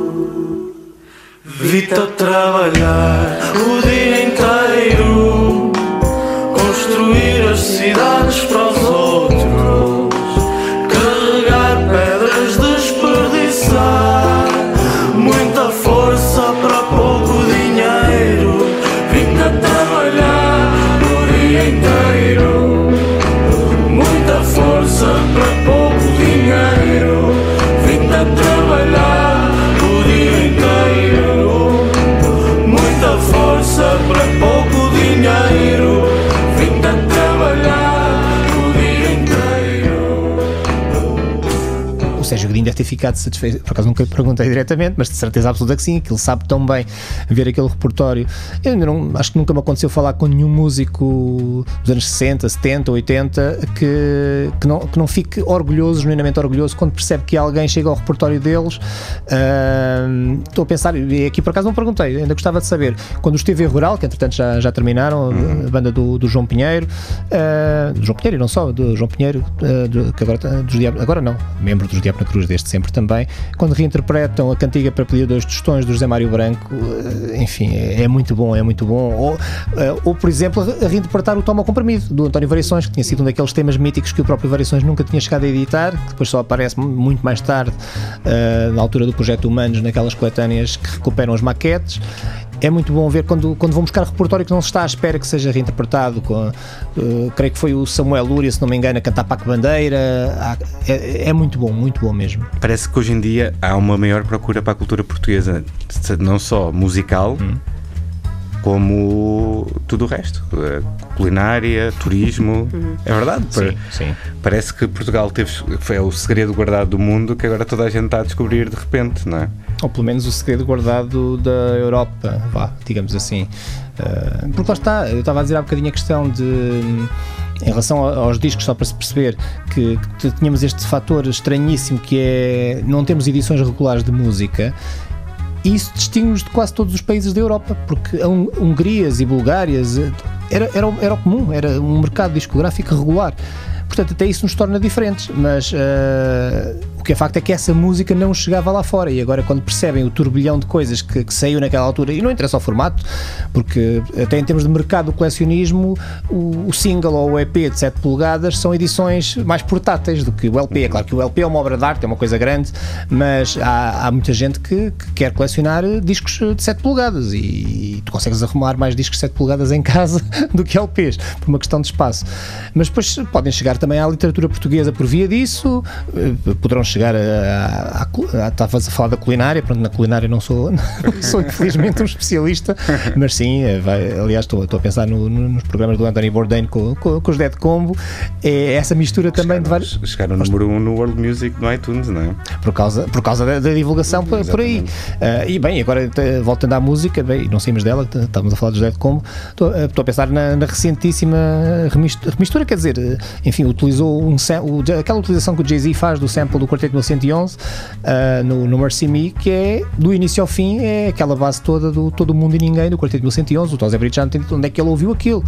Vi-te a trabalhar o dia inteiro, construir as cidades para os outros, carregar pedras, desperdiçar muita força para pouco dinheiro. Vi-te a trabalhar o dia inteiro, muita força para pouco dinheiro. Vi-te a trabalhar o dia inteiro, muita força para pouco dinheiro. Vim-te a trabalhar o dia inteiro. O Sérgio Godinho deve ter ficado satisfeito, por acaso nunca lhe perguntei diretamente, mas de certeza absoluta que sim, que ele sabe tão bem ver aquele repertório. Eu ainda não, acho que nunca me aconteceu falar com nenhum músico dos anos 60, 70, 80 que não fique orgulhoso, genuinamente orgulhoso, quando percebe que alguém chega ao repertório deles. Estou a pensar, e aqui por acaso não perguntei, ainda gostava de saber, quando os TV Rural, que entretanto já terminaram, a banda do João Pinheiro, do João Pinheiro e não só, do João Pinheiro, que agora não, membro dos Diabo na Cruz desde sempre também, quando reinterpretam a cantiga para pedir 2 tostões do José Mário Branco, enfim, é muito bom, é muito bom. Ou por exemplo, a reinterpretar o Toma ao Comprimido, do António Variações, que tinha sido um daqueles temas míticos que o próprio Variações nunca tinha chegado a editar, que depois só aparece muito mais tarde, na altura do Projeto Humanos, naquelas coletâneas que recuperam as maquetes. É muito bom ver quando vão buscar repertório que não se está à espera que seja reinterpretado. Creio que foi o Samuel Lúria, se não me engano, a cantar Paco Bandeira. É muito bom mesmo. Parece que hoje em dia há uma maior procura para a cultura portuguesa, não só musical, como tudo o resto, culinária, turismo. É verdade? Sim. Parece que Portugal foi o segredo guardado do mundo que agora toda a gente está a descobrir de repente, não é? Ou pelo menos o segredo guardado da Europa, digamos assim. Porque lá está, eu estava a dizer há bocadinho a questão de, em relação aos discos, só para se perceber que tínhamos este fator estranhíssimo que é não termos edições regulares de música. E isso distingue-nos de quase todos os países da Europa, porque Hungrias e Bulgárias era o comum, era um mercado discográfico regular. Portanto, até isso nos torna diferentes, mas o que é facto é que essa música não chegava lá fora, e agora quando percebem o turbilhão de coisas que saiu naquela altura, e não interessa o formato, porque até em termos de mercado do colecionismo, o single ou o EP de 7 polegadas são edições mais portáteis do que o LP. É claro que o LP é uma obra de arte, é uma coisa grande, mas há muita gente que quer colecionar discos de 7 polegadas, e tu consegues arrumar mais discos de 7 polegadas em casa do que LPs, por uma questão de espaço. Mas depois podem chegar também à literatura portuguesa por via disso, poderão chegar estavas a falar da culinária. Pronto, na culinária não sou infelizmente um especialista, mas sim, aliás estou a pensar nos programas do Anthony Bourdain com os Dead Combo, é essa mistura também de vários. Chegaram no número 1 no World Music no iTunes, não é? Por causa da divulgação por aí. E bem, agora voltando à música, bem, não saímos dela, estávamos a falar dos Dead Combo, estou a pensar na recentíssima remistura, quer dizer, enfim, utilizou aquela utilização que o Jay-Z faz do sample do Quarteto 1111 no Mercy Me, que é do início ao fim, é aquela base toda do Todo o Mundo e Ninguém do Quarteto 1111. O José Brito já não tem onde é que ele ouviu aquilo.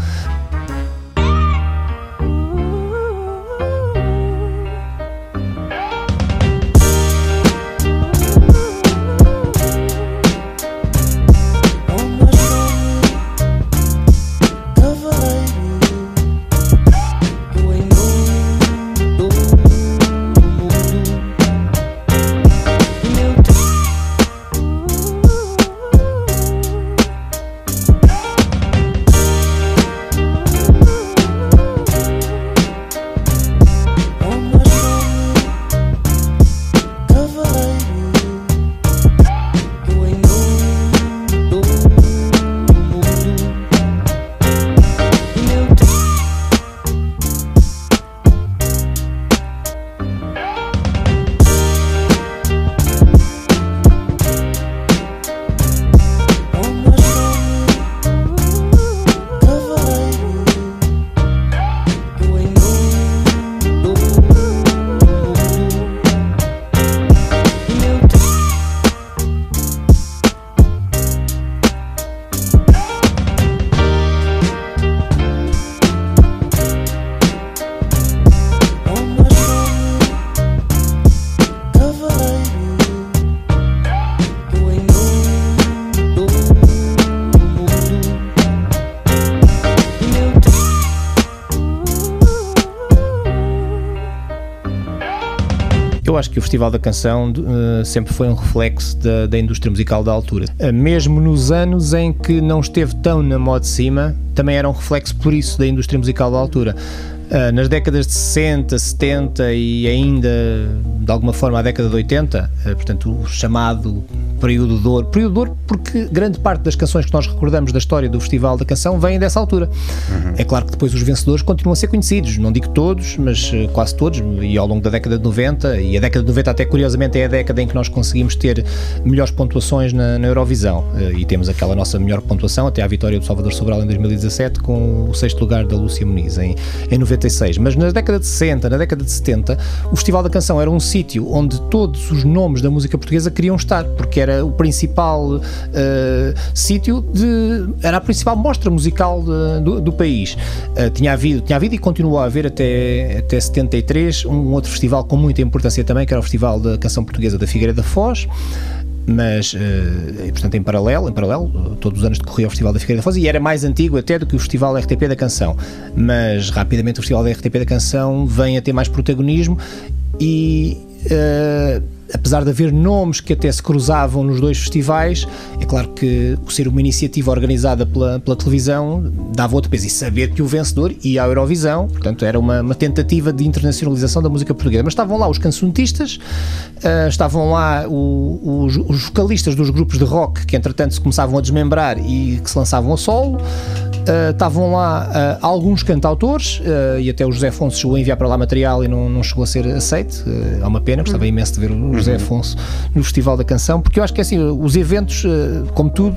que o Festival da Canção sempre foi um reflexo da indústria musical da altura. Mesmo nos anos em que não esteve tão na moda de cima, também era um reflexo por isso da indústria musical da altura. Nas décadas de 60, 70 e ainda de alguma forma a década de 80, portanto o chamado período de ouro, porque grande parte das canções que nós recordamos da história do Festival da Canção vêm dessa altura. É claro que depois os vencedores continuam a ser conhecidos, não digo todos, mas quase todos, e ao longo da década de 90, e a década de 90 até curiosamente é a década em que nós conseguimos ter melhores pontuações na Eurovisão, e temos aquela nossa melhor pontuação até à vitória do Salvador Sobral em 2017 com o 6º lugar da Lúcia Muniz em 96. Mas na década de 60, na década de 70, o Festival da Canção era um sítio onde todos os nomes da música portuguesa queriam estar, porque era o principal sítio, era a principal mostra musical do país. Tinha havido e continuou a haver até 73 um outro festival com muita importância também, que era o Festival da Canção Portuguesa da Figueira da Foz, mas, portanto, em paralelo, todos os anos decorria o Festival da Figueira da Foz, e era mais antigo até do que o Festival RTP da Canção, mas rapidamente o Festival da RTP da Canção vem a ter mais protagonismo e, apesar de haver nomes que até se cruzavam nos dois festivais, é claro que o ser uma iniciativa organizada pela televisão dava outro peso, e saber que o vencedor ia à Eurovisão, portanto era uma tentativa de internacionalização da música portuguesa. Mas estavam lá os cancionistas, estavam lá os vocalistas dos grupos de rock que entretanto se começavam a desmembrar e que se lançavam a solo, estavam lá alguns cantautores, e até o José Afonso chegou a enviar para lá material e não chegou a ser aceito. É uma pena, gostava imenso de ver o José Afonso no Festival da Canção, porque eu acho que assim, os eventos, como tudo,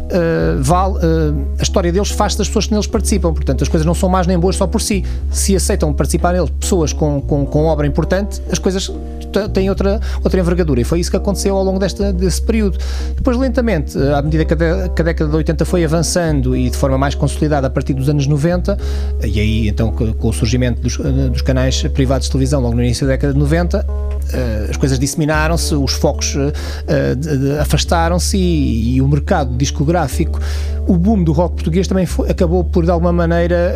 a história deles faz das pessoas que neles participam, portanto as coisas não são más nem boas só por si. Se aceitam participar neles pessoas com obra importante, as coisas têm outra envergadura, e foi isso que aconteceu ao longo desse período. Depois, lentamente, à medida que a década de 80 foi avançando e de forma mais consolidada a partir dos anos 90, e aí então com o surgimento dos canais privados de televisão logo no início da década de 90, as coisas disseminaram-se, os focos afastaram-se, e o mercado discográfico, o boom do rock português também acabou por de alguma maneira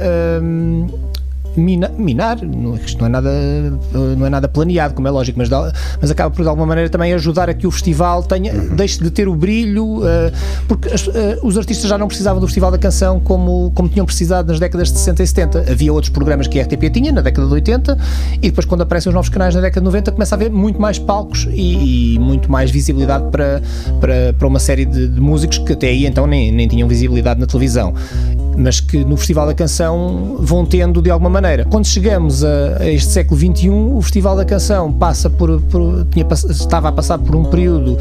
minar, isto não é nada planeado, como é lógico, mas acaba por de alguma maneira também ajudar a que o festival deixe de ter o brilho, porque os artistas já não precisavam do Festival da Canção como tinham precisado nas décadas de 60 e 70. Havia outros programas que a RTP tinha na década de 80, e depois, quando aparecem os novos canais na década de 90, começa a haver muito mais palcos e muito mais visibilidade para uma série de músicos que até aí então nem tinham visibilidade na televisão, mas que no Festival da Canção vão tendo de alguma maneira. Quando chegamos a este século XXI, o Festival da Canção estava a passar por um período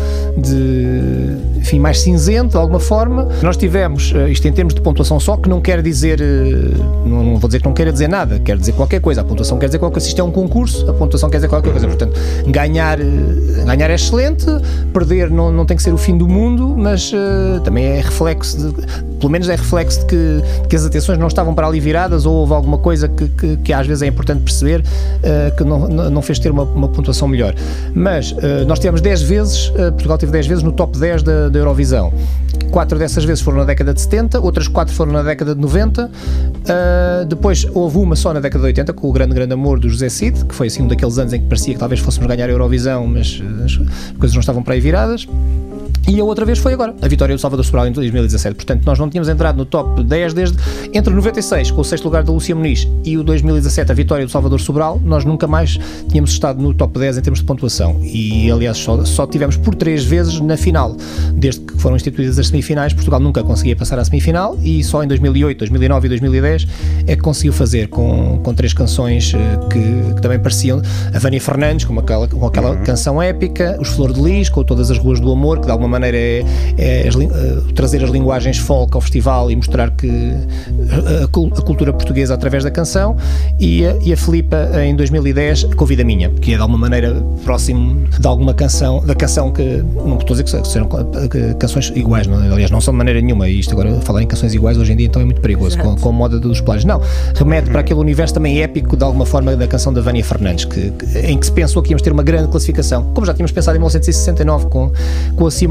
mais cinzento, de alguma forma. Nós tivemos, isto em termos de pontuação só, que não quer dizer, não vou dizer que não queira dizer nada, quer dizer qualquer coisa. A pontuação quer dizer qualquer coisa. Se isto é um concurso, a pontuação quer dizer qualquer coisa. Portanto, ganhar é excelente, perder não tem que ser o fim do mundo, mas também é reflexo pelo menos é reflexo de que as atenções não estavam para ali viradas, ou houve alguma coisa que às vezes é importante perceber, que não fez ter uma pontuação melhor. Mas nós tivemos 10 vezes, Portugal teve 10 vezes no top 10 da Eurovisão. 4 dessas vezes foram na década de 70, outras 4 foram na década de 90, depois houve uma só na década de 80, com o grande amor do José Cid, que foi assim um daqueles anos em que parecia que talvez fôssemos ganhar a Eurovisão, mas as coisas não estavam para aí viradas. E a outra vez foi agora, a vitória do Salvador Sobral em 2017. Portanto, nós não tínhamos entrado no top 10 entre 96, com o 6º lugar da Lúcia Muniz, e o 2017, a vitória do Salvador Sobral. Nós nunca mais tínhamos estado no top 10 em termos de pontuação, e aliás só tivemos por 3 vezes na final. Desde que foram instituídas as semifinais, Portugal nunca conseguia passar à semifinal, e só em 2008, 2009 e 2010 é que conseguiu fazer com 3 canções que também pareciam a Vânia Fernandes, com aquela canção épica, os Flor de Lis, com Todas as Ruas do Amor, que de alguma maneira é trazer as linguagens folk ao festival e mostrar que a cultura portuguesa através da canção, e a Filipa em 2010 com Vida Minha, que é de alguma maneira próximo de alguma canção, da canção que não estou a dizer que serão canções iguais, não, aliás não são de maneira nenhuma, e isto agora falar em canções iguais hoje em dia então é muito perigoso, com a moda dos plágios. Não, remete para aquele universo também épico de alguma forma da canção da Vânia Fernandes, em que se pensou que íamos ter uma grande classificação, como já tínhamos pensado em 1969 com a Simone.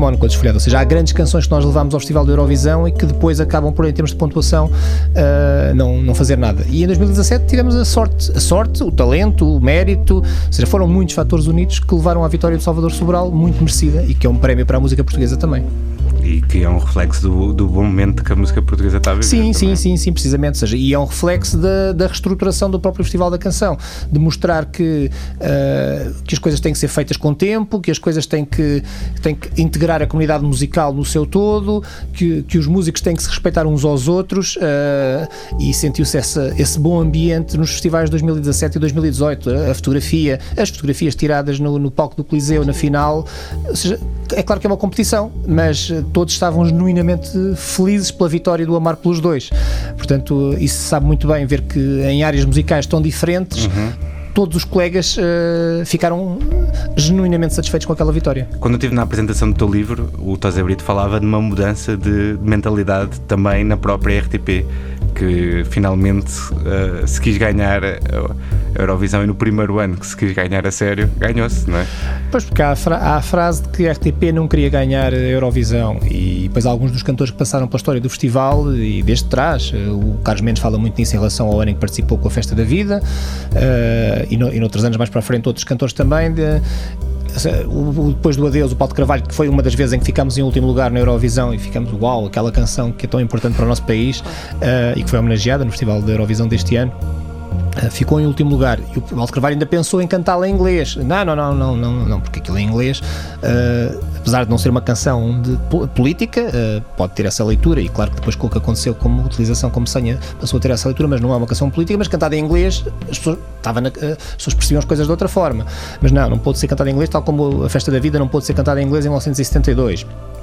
Simone com a Desfolhada, ou seja, há grandes canções que nós levámos ao Festival da Eurovisão e que depois acabam por, em termos de pontuação, não fazer nada. E em 2017 tivemos a sorte, o talento, o mérito, ou seja, foram muitos fatores unidos que levaram à vitória do Salvador Sobral, muito merecida, e que é um prémio para a música portuguesa também. E que é um reflexo do bom momento que a música portuguesa está a viver. Sim, precisamente. Ou seja, e é um reflexo da reestruturação do próprio Festival da Canção, de mostrar que as coisas têm que ser feitas com tempo, que as coisas têm que integrar a comunidade musical no seu todo, que os músicos têm que se respeitar uns aos outros, e sentiu-se esse bom ambiente nos festivais de 2017 e 2018. As fotografias tiradas no palco do Coliseu na final, ou seja, é claro que é uma competição, mas todos estavam genuinamente felizes pela vitória do Amar pelos Dois. Portanto, isso se sabe muito bem, ver que em áreas musicais tão diferentes, todos os colegas ficaram genuinamente satisfeitos com aquela vitória. Quando eu estive na apresentação do teu livro, o Tosé Brito falava de uma mudança de mentalidade também na própria RTP, que finalmente se quis ganhar a Eurovisão, e no primeiro ano que se quis ganhar a sério, ganhou-se, não é? Pois, porque há a frase de que a RTP não queria ganhar a Eurovisão, e depois alguns dos cantores que passaram pela história do festival e desde trás, o Carlos Mendes fala muito nisso em relação ao ano em que participou com a Festa da Vida, e noutros anos mais para a frente outros cantores também, depois do Adeus, o Paulo de Carvalho, que foi uma das vezes em que ficámos em último lugar na Eurovisão e ficamos, uau, aquela canção que é tão importante para o nosso país, e que foi homenageada no Festival da Eurovisão deste ano, ficou em último lugar, e o Paulo de Carvalho ainda pensou em cantá-la em inglês. Não, porque aquilo em inglês, apesar de não ser uma canção política, pode ter essa leitura, e claro que depois com o que aconteceu como utilização como senha passou a ter essa leitura, mas não é uma canção política, mas cantada em inglês as pessoas percebiam as coisas de outra forma, mas não pôde ser cantada em inglês, tal como a Festa da Vida não pôde ser cantada em inglês em 1972.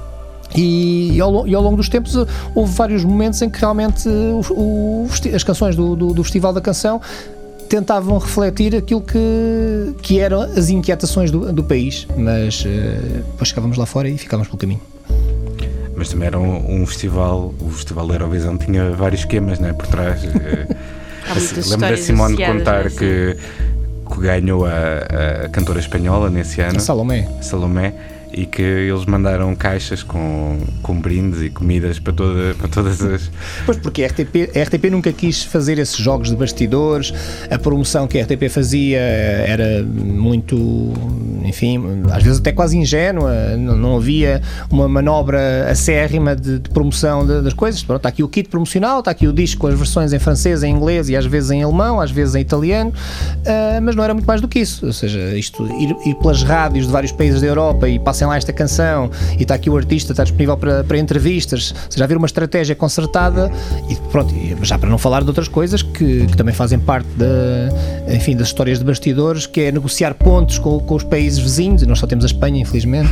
E ao longo dos tempos houve vários momentos em que realmente as canções do Festival da Canção tentavam refletir aquilo que eram as inquietações do país, mas depois chegávamos lá fora e ficávamos pelo caminho. Mas também era o Festival da Eurovisão tinha vários esquemas, não é, por trás. Lembro da Simone contar que ganhou a cantora espanhola nesse ano, Salomé, e que eles mandaram caixas com brindes e comidas para todas as... Pois, porque a RTP nunca quis fazer esses jogos de bastidores, a promoção que a RTP fazia era muito, enfim, às vezes até quase ingênua, não havia uma manobra acérrima de promoção das coisas. Pronto, está aqui o kit promocional, está aqui o disco com as versões em francês, em inglês e às vezes em alemão, às vezes em italiano, mas não era muito mais do que isso, ou seja, isto, ir pelas rádios de vários países da Europa e passem lá esta canção, e está aqui o artista, está disponível para entrevistas, ou seja, haver uma estratégia concertada, e pronto, já para não falar de outras coisas que também fazem parte das histórias de bastidores, que é negociar pontos com os países vizinhos, e nós só temos a Espanha, infelizmente.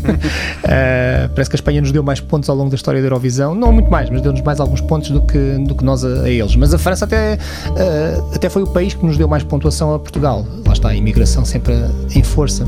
Parece que a Espanha nos deu mais pontos ao longo da história da Eurovisão, não muito mais, mas deu-nos mais alguns pontos do que nós a eles, mas a França até foi o país que nos deu mais pontuação a Portugal. Lá está, a imigração sempre em força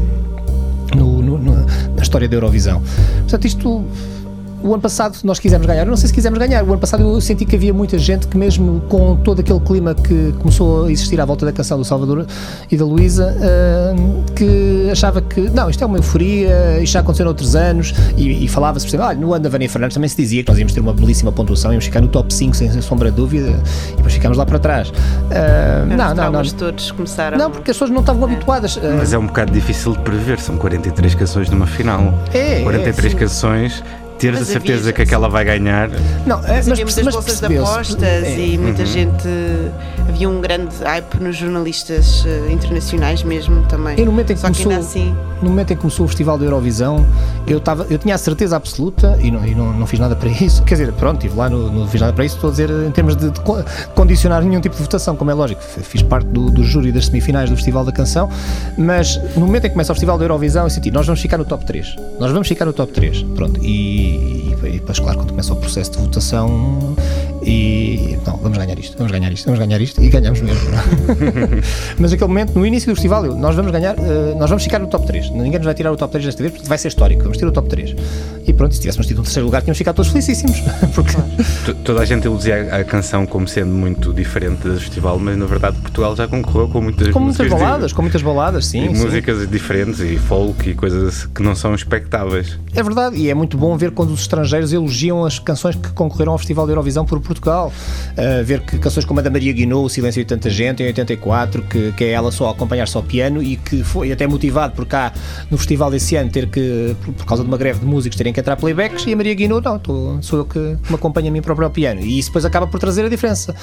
na história da Eurovisão. Portanto, o ano passado nós quisemos ganhar, eu não sei se quisemos ganhar, o ano passado eu senti que havia muita gente que, mesmo com todo aquele clima que começou a existir à volta da canção do Salvador e da Luísa, que achava que, não, isto é uma euforia, isto já aconteceu noutros anos, e falava-se, por exemplo, no ano da Vânia Fernandes também se dizia que nós íamos ter uma belíssima pontuação, íamos ficar no top 5 sem sombra de dúvida, e depois ficámos lá para trás. Não. Todos começaram... Não, porque as pessoas não estavam habituadas. Mas é um bocado difícil de prever, são 43 canções numa final. 43 canções... Teres a certeza que aquela vai ganhar. Não, havia muitas bolsas de apostas e muita gente. Havia um grande hype nos jornalistas internacionais mesmo também. E no momento em que começou o Festival da Eurovisão, eu tinha a certeza absoluta, e não fiz nada para isso. Quer dizer, pronto, estive lá, não fiz nada para isso. Estou a dizer em termos de condicionar nenhum tipo de votação, como é lógico. Fiz parte do júri das semifinais do Festival da Canção, mas no momento em que começa o Festival da Eurovisão, eu senti, nós vamos ficar no top 3. Pronto, e depois, claro, quando começa o processo de votação e não, vamos ganhar isto e ganhamos mesmo. Mas naquele momento, no início do festival, nós vamos ficar no top 3, ninguém nos vai tirar o top 3 desta vez, porque vai ser histórico, vamos ter o top 3 e pronto, se tivéssemos tido um terceiro lugar tínhamos ficado todos felicíssimos. Porque... Toda a gente elogia a canção como sendo muito diferente do festival, mas na verdade Portugal já concorreu com muitas baladas, sim, e músicas diferentes e folk e coisas que não são expectáveis. É verdade, e é muito bom ver quando os estrangeiros elogiam as canções que concorreram ao Festival da Eurovisão por Portugal. Ver que canções como a da Maria Guinou, O Silêncio de Tanta Gente, em 84, que é ela só a acompanhar só piano e que foi até motivado por cá no festival desse ano por causa de uma greve de músicos, terem que entrar playbacks, e a Maria Guinou, sou eu que me acompanho a mim próprio ao piano, e isso depois acaba por trazer a diferença.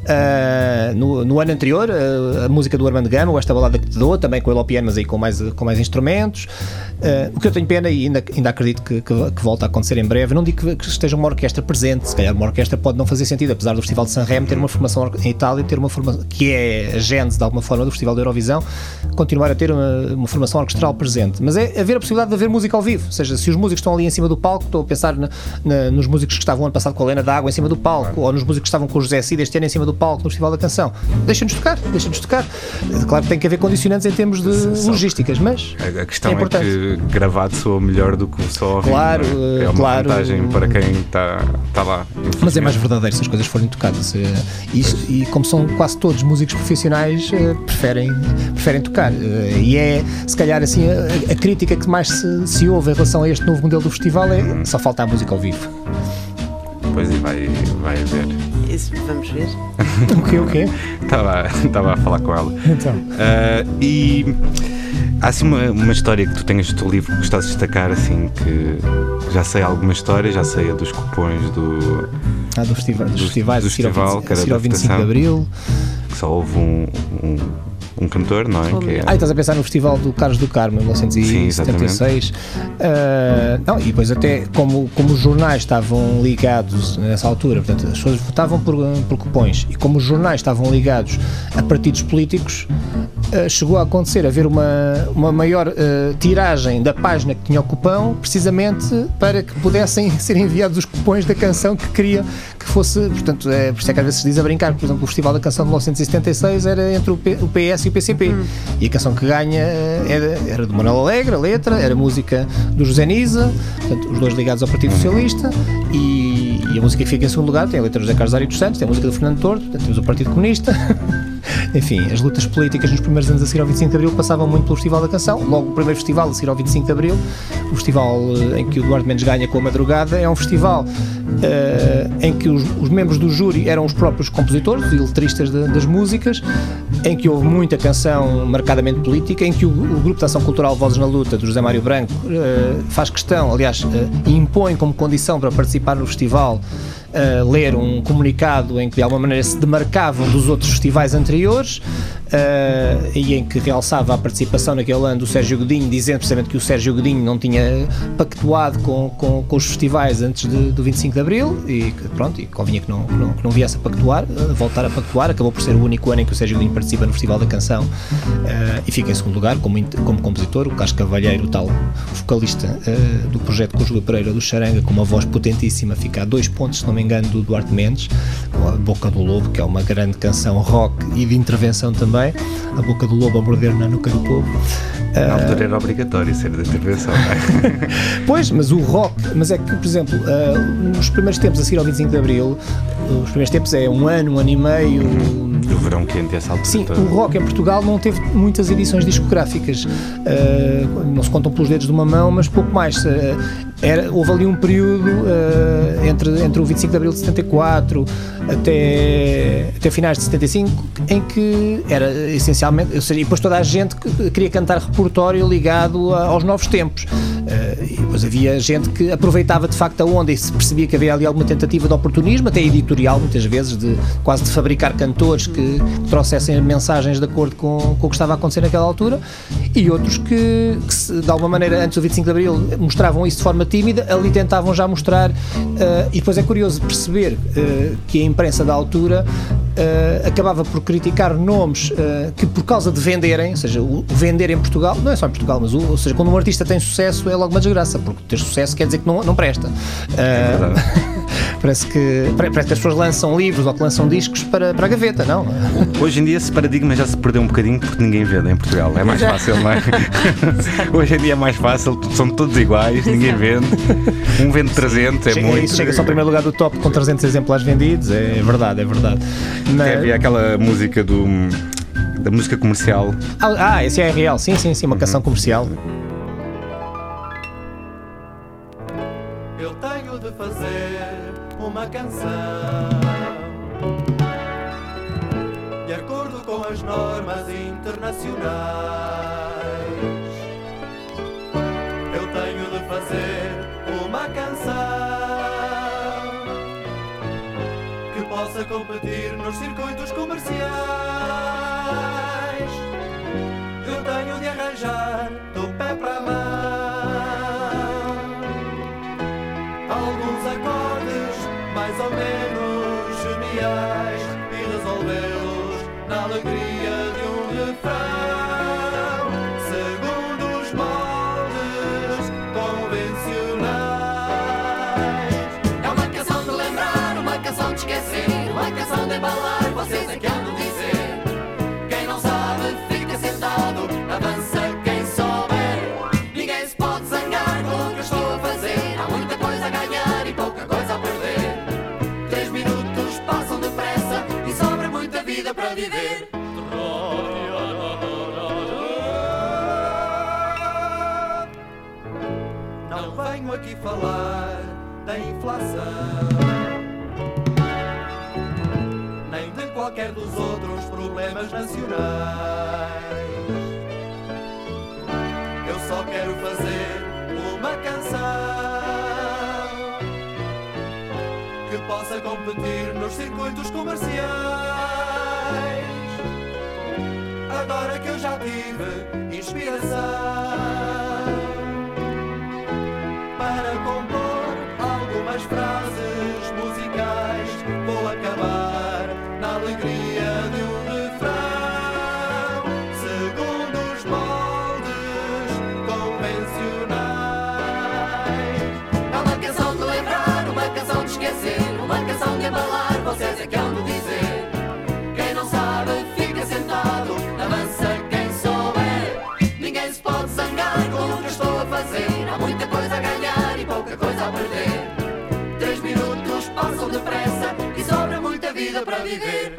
No ano anterior, a música do Armando Gama, ou Esta Balada que Te Dou, também com ele ao piano, mas aí com mais instrumentos. O que eu tenho pena, e ainda acredito que volta a acontecer em breve, não digo que esteja uma orquestra presente, se calhar uma orquestra pode não fazer sentido, apesar do Festival de Sanremo ter uma formação em Itália, ter uma formação que é a gênese de alguma forma do Festival da Eurovisão, continuar a ter uma formação orquestral presente, mas é haver a possibilidade de haver música ao vivo, ou seja, se os músicos estão ali em cima do palco, estou a pensar nos músicos que estavam ano passado com a Helena D'Água em cima do palco, ou nos músicos que estavam com o José Cid este ano em cima do palco no Festival da Canção, deixa-nos tocar. Claro que tem que haver condicionantes em termos de logísticas, mas a questão é que gravado soa melhor do que só ouvir. Claro, é uma vantagem para quem está lá. Mas é mais verdadeiro se as coisas forem tocadas. E como são quase todos músicos profissionais, preferem tocar. E é, se calhar, assim, a crítica que mais se ouve em relação a este novo modelo do festival é só falta a música ao vivo. Pois, e vai haver. Isso, vamos ver. O quê? Estava a falar com ela. Então. E há assim uma história que tu tenhas no teu livro que gostas de destacar, assim, que já sei alguma história, já sei a dos cupons dos festivais, do festival, que era da 25 de Abril. Que só houve um cantor, não é? Estás a pensar no Festival do Carlos do Carmo, em 1976. E depois até, como os jornais estavam ligados nessa altura, portanto, as pessoas votavam por cupons, e como os jornais estavam ligados a partidos políticos, chegou a acontecer haver uma maior tiragem da página que tinha o cupão, precisamente para que pudessem ser enviados os cupons da canção que queria que fosse, portanto, por isso é que às vezes se diz a brincar, por exemplo, o Festival da Canção de 1976 era entre o PS e o PCP, e a canção que ganha era do Manuel Alegre, a letra, era música do José Nisa, portanto, os dois ligados ao Partido Socialista, e a música que fica em segundo lugar tem a letra do José Carlos Ari dos Santos, tem a música do Fernando Tordo, portanto, temos o Partido Comunista. Enfim, as lutas políticas nos primeiros anos a seguir ao 25 de Abril passavam muito pelo Festival da Canção. Logo, o primeiro festival a seguir ao 25 de Abril, o festival em que o Eduardo Mendes ganha com a Madrugada, é um festival em que os membros do júri eram os próprios compositores e letristas das músicas, em que houve muita canção marcadamente política, em que o Grupo de Ação Cultural Vozes na Luta, do José Mário Branco, faz questão, aliás, impõe como condição para participar no festival ler um comunicado em que de alguma maneira se demarcavam dos outros festivais anteriores, e em que realçava a participação naquele ano do Sérgio Godinho, dizendo precisamente que o Sérgio Godinho não tinha pactuado com os festivais antes do 25 de Abril, e que pronto, e convinha que não viesse a pactuar, voltar a pactuar. Acabou por ser o único ano em que o Sérgio Godinho participa no Festival da Canção, e fica em segundo lugar como compositor. O Carlos Cavalheiro, o tal vocalista do projeto com o Júlio Pereira do Charanga, com uma voz potentíssima, fica a 2 pontos, se não me engano, do Duarte Mendes, com a Boca do Lobo, que é uma grande canção rock e de intervenção também. A Boca do Lobo a morder na nuca do povo. Na altura era obrigatório ser de intervenção, não é? Pois, mas o rock, mas é que, por exemplo, nos primeiros tempos a seguir ao 25 de Abril, os primeiros tempos é um ano e meio. Do verão quente, essa altura. Sim, o rock em Portugal não teve muitas edições discográficas, não se contam pelos dedos de uma mão, mas pouco mais. Houve ali um período entre o 25 de Abril de 74 até finais de 75, em que era essencialmente, ou seja, e depois toda a gente queria cantar repertório ligado aos novos tempos, e depois havia gente que aproveitava de facto a onda e se percebia que havia ali alguma tentativa de oportunismo, até editorial muitas vezes, quase de fabricar cantores que trouxessem mensagens de acordo com o que estava a acontecer naquela altura, e outros que de alguma maneira antes do 25 de Abril mostravam isso de forma tímida, ali tentavam já mostrar, e depois é curioso perceber que a imprensa da altura acabava por criticar nomes que, por causa de venderem, ou seja, o vender em Portugal, não é só em Portugal, mas ou seja, quando um artista tem sucesso é logo uma desgraça, porque ter sucesso quer dizer que não presta. Parece que as pessoas lançam livros ou que lançam discos para a gaveta, não? Hoje em dia esse paradigma já se perdeu um bocadinho porque ninguém vende em Portugal. É mais fácil, não é? Hoje em dia é mais fácil, são todos iguais, ninguém vende. Um vende 300, muito. Chega só ao primeiro lugar do top com 300 exemplares vendidos, é verdade. Mas... Havia aquela música da música comercial. Esse é real, sim, uma canção comercial. Eu tenho de fazer uma canção de acordo com as normas internacionais. Eu tenho de fazer uma canção que possa competir nos circuitos comerciais. Eu tenho de arranjar do pé para a mão alguns acordes mais ou menos geniais e resolvê-los na alegria de um refrão, segundo os moldes convencionais. É uma canção de lembrar, uma canção de esquecer, uma canção de embalar, vocês é que hão de dizer. Quem não sabe fica sentado, avança quem souber. Ninguém se pode zangar com o que eu estou a fazer. Há muita coisa a ganhar e pouca coisa a perder. 3 minutos passam depressa e sobra muita vida para viver. Não venho aqui falar da inflação, nem de qualquer dos outros problemas nacionais. Eu só quero fazer uma canção que possa competir nos circuitos comerciais. Agora que eu já tive inspiração para compor algumas frases musicais, vou acabar na alegria de um refrão, segundo os moldes convencionais. É uma canção de lembrar, uma canção de esquecer, uma canção de embalar, vocês é que hão de dizer. Quem não sabe fica sentado, avança quem souber. Ninguém se pode zangar com o que eu estou a fazer. Há muita coisa a ganhar e pouca coisa a perder. 3 minutos passam depressa e sobra muita vida para viver.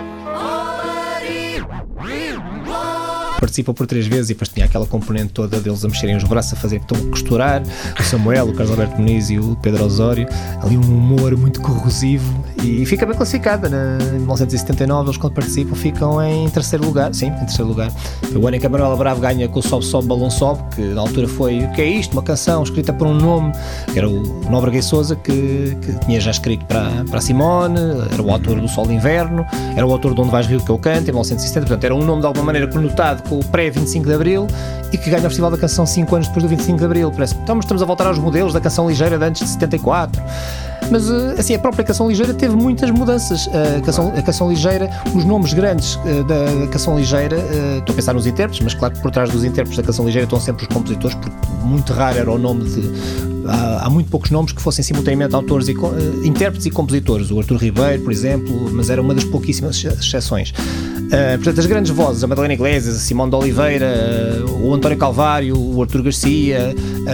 Participam por 3 vezes e depois tinha aquela componente toda deles a mexerem os braços, a fazer então costurar, o Samuel, o Carlos Alberto Muniz e o Pedro Osório, ali um humor muito corrosivo, e fica bem classificada. Em 1979 eles, quando participam, ficam em 3º lugar, sim, em 3º lugar. Foi o ano em que a Manuela Bravo ganha com o Sobe Sobe Balão Sobe, que na altura foi, o que é isto? Uma canção escrita por um nome, que era o Nóbrega e Sousa, que tinha já escrito para a Simone, era o autor do Sol de Inverno, era o autor de Onde Vais Rio que eu canto, em 1970, portanto era um nome de alguma maneira conotado com o pré-25 de Abril, e que ganha o Festival da Canção 5 anos depois do 25 de Abril. Parece que estamos a voltar aos modelos da canção ligeira de antes de 74. Mas assim, a própria canção ligeira teve muitas mudanças. A canção ligeira, os nomes grandes da canção ligeira, estou a pensar nos intérpretes, mas claro que por trás dos intérpretes da canção ligeira estão sempre os compositores, porque muito raro era o nome de... Há muito poucos nomes que fossem simultaneamente autores, intérpretes e compositores. O Artur Ribeiro, por exemplo, mas era uma das pouquíssimas exceções. Portanto, as grandes vozes, a Madalena Iglesias, a Simone de Oliveira, o António Calvário, o Artur Garcia,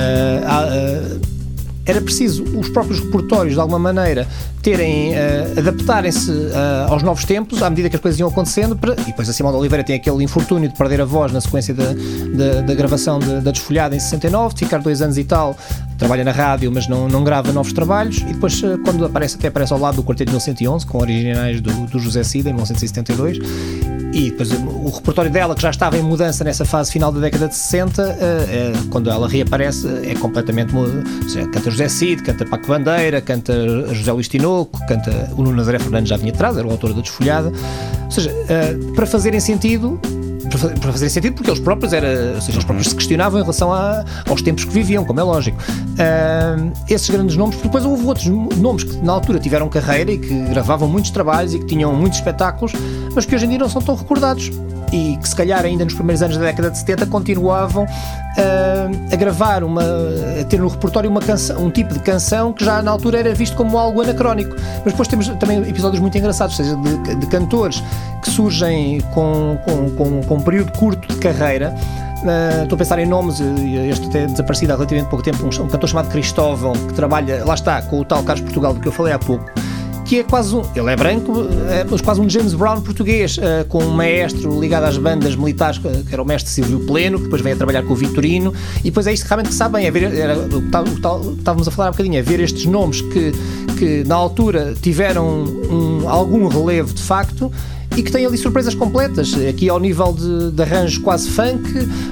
era preciso os próprios repertórios de alguma maneira adaptarem-se aos novos tempos à medida que as coisas iam acontecendo, e depois a Simone de Oliveira tem aquele infortúnio de perder a voz na sequência da gravação da Desfolhada em 69, de ficar 2 anos e tal, trabalha na rádio mas não grava novos trabalhos, e depois quando aparece ao lado do Quarteto de 1111 com originais do José Cida em 1972, e depois o repertório dela, que já estava em mudança nessa fase final da década de 60, quando ela reaparece é completamente muda. Canta José Cid, canta Paco Bandeira, canta José Luís Tinoco, canta o Nuno Nazaré Fernandes, já vinha atrás, era o autor da Desfolhada. Ou seja, para fazerem sentido para fazer sentido, porque eles próprios eles próprios se questionavam em relação aos tempos que viviam, como é lógico. Esses grandes nomes, porque depois houve outros nomes que na altura tiveram carreira e que gravavam muitos trabalhos e que tinham muitos espetáculos, mas que hoje em dia não são tão recordados. E que se calhar ainda nos primeiros anos da década de 70 continuavam a gravar, a ter no repertório uma canção, um tipo de canção que já na altura era visto como algo anacrónico. Mas depois temos também episódios muito engraçados, ou seja, de cantores que surgem com um período curto de carreira. Estou a pensar em nomes, este até desaparecido há relativamente pouco tempo, um cantor chamado Cristóvão, que trabalha, lá está, com o tal Carlos Portugal do que eu falei há pouco, que é quase ele é branco, mas quase um James Brown português, com um maestro ligado às bandas militares, que era o mestre Silvio Pleno, que depois veio a trabalhar com o Vitorino, e depois é isto que realmente que sabem, era o que estávamos a falar há bocadinho, é ver estes nomes que na altura tiveram algum relevo de facto, e que tem ali surpresas completas, aqui ao nível de arranjos quase funk,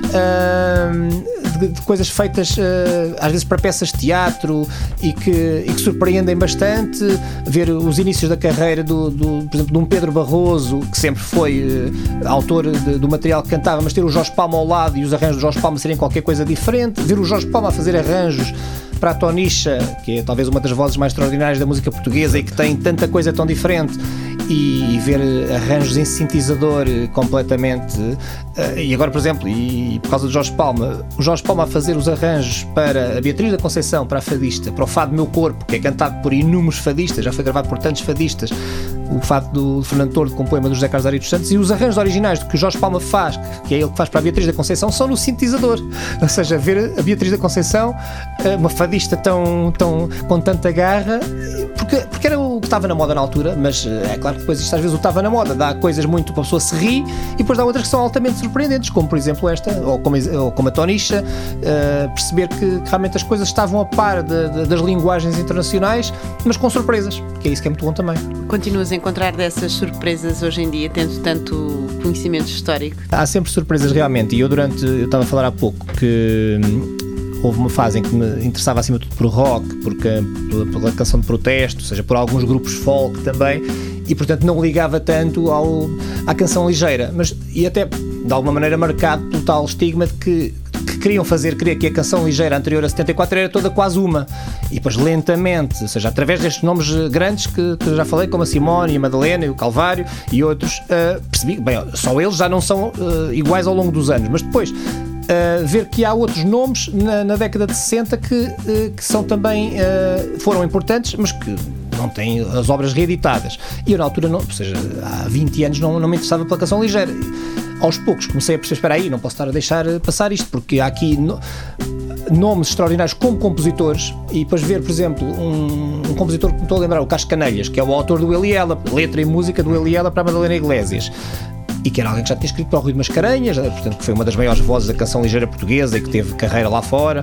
de coisas feitas às vezes para peças de teatro e que surpreendem bastante. Ver os inícios da carreira por exemplo, de um Pedro Barroso, que sempre foi autor do material que cantava, mas ter o Jorge Palma ao lado e os arranjos do Jorge Palma serem qualquer coisa diferente. Ver o Jorge Palma a fazer arranjos para a Tonicha, que é talvez uma das vozes mais extraordinárias da música portuguesa e que tem tanta coisa tão diferente, e ver arranjos em sintetizador completamente. E agora, por exemplo, e por causa do Jorge Palma, o Jorge Palma a fazer os arranjos para a Beatriz da Conceição, para a fadista, para o Fado Meu Corpo, que é cantado por inúmeros fadistas, já foi gravado por tantos fadistas, o Fado do Fernando Tordo com o poema do José Carlos Ari dos Santos, e os arranjos originais que o Jorge Palma faz, que é ele que faz para a Beatriz da Conceição, são no sintetizador. Ou seja, ver a Beatriz da Conceição, uma fadista com tanta garra, porque era o que estava na moda na altura, mas é claro que depois isto às vezes o estava na moda, dá coisas muito para a pessoa se rir, e depois dá outras que são altamente surpreendentes, como por exemplo esta, ou como a Tonicha, perceber que realmente as coisas estavam a par das linguagens internacionais, mas com surpresas, que é isso que é muito bom também. Continuas a encontrar dessas surpresas hoje em dia, tendo tanto conhecimento histórico? Há sempre surpresas realmente, e eu estava a falar há pouco que houve uma fase em que me interessava acima de tudo por rock, pela canção de protesto, ou seja, por alguns grupos folk também, e portanto não ligava tanto à canção ligeira, e até de alguma maneira marcado pelo tal estigma de que queriam queria que a canção ligeira anterior a 74 era toda quase uma, e depois lentamente, ou seja, através destes nomes grandes que já falei, como a Simone, a Madalena, o Calvário e outros, percebi, bem, só eles já não são iguais ao longo dos anos, mas depois ver que há outros nomes na década de 60 que são também foram importantes, mas que não têm as obras reeditadas, e eu na altura, ou seja, há 20 anos não me interessava pela canção ligeira. Aos poucos comecei a perceber, espera aí, não posso estar a deixar passar isto, porque há aqui nomes extraordinários como compositores, e depois ver, por exemplo, um compositor que me estou a lembrar, o Carlos Canelhas, que é o autor do Eliela, letra e música do Eliela para a Madalena Iglesias, e que era alguém que já tinha escrito para o Rui de Mascarenhas, portanto que foi uma das maiores vozes da canção ligeira portuguesa e que teve carreira lá fora,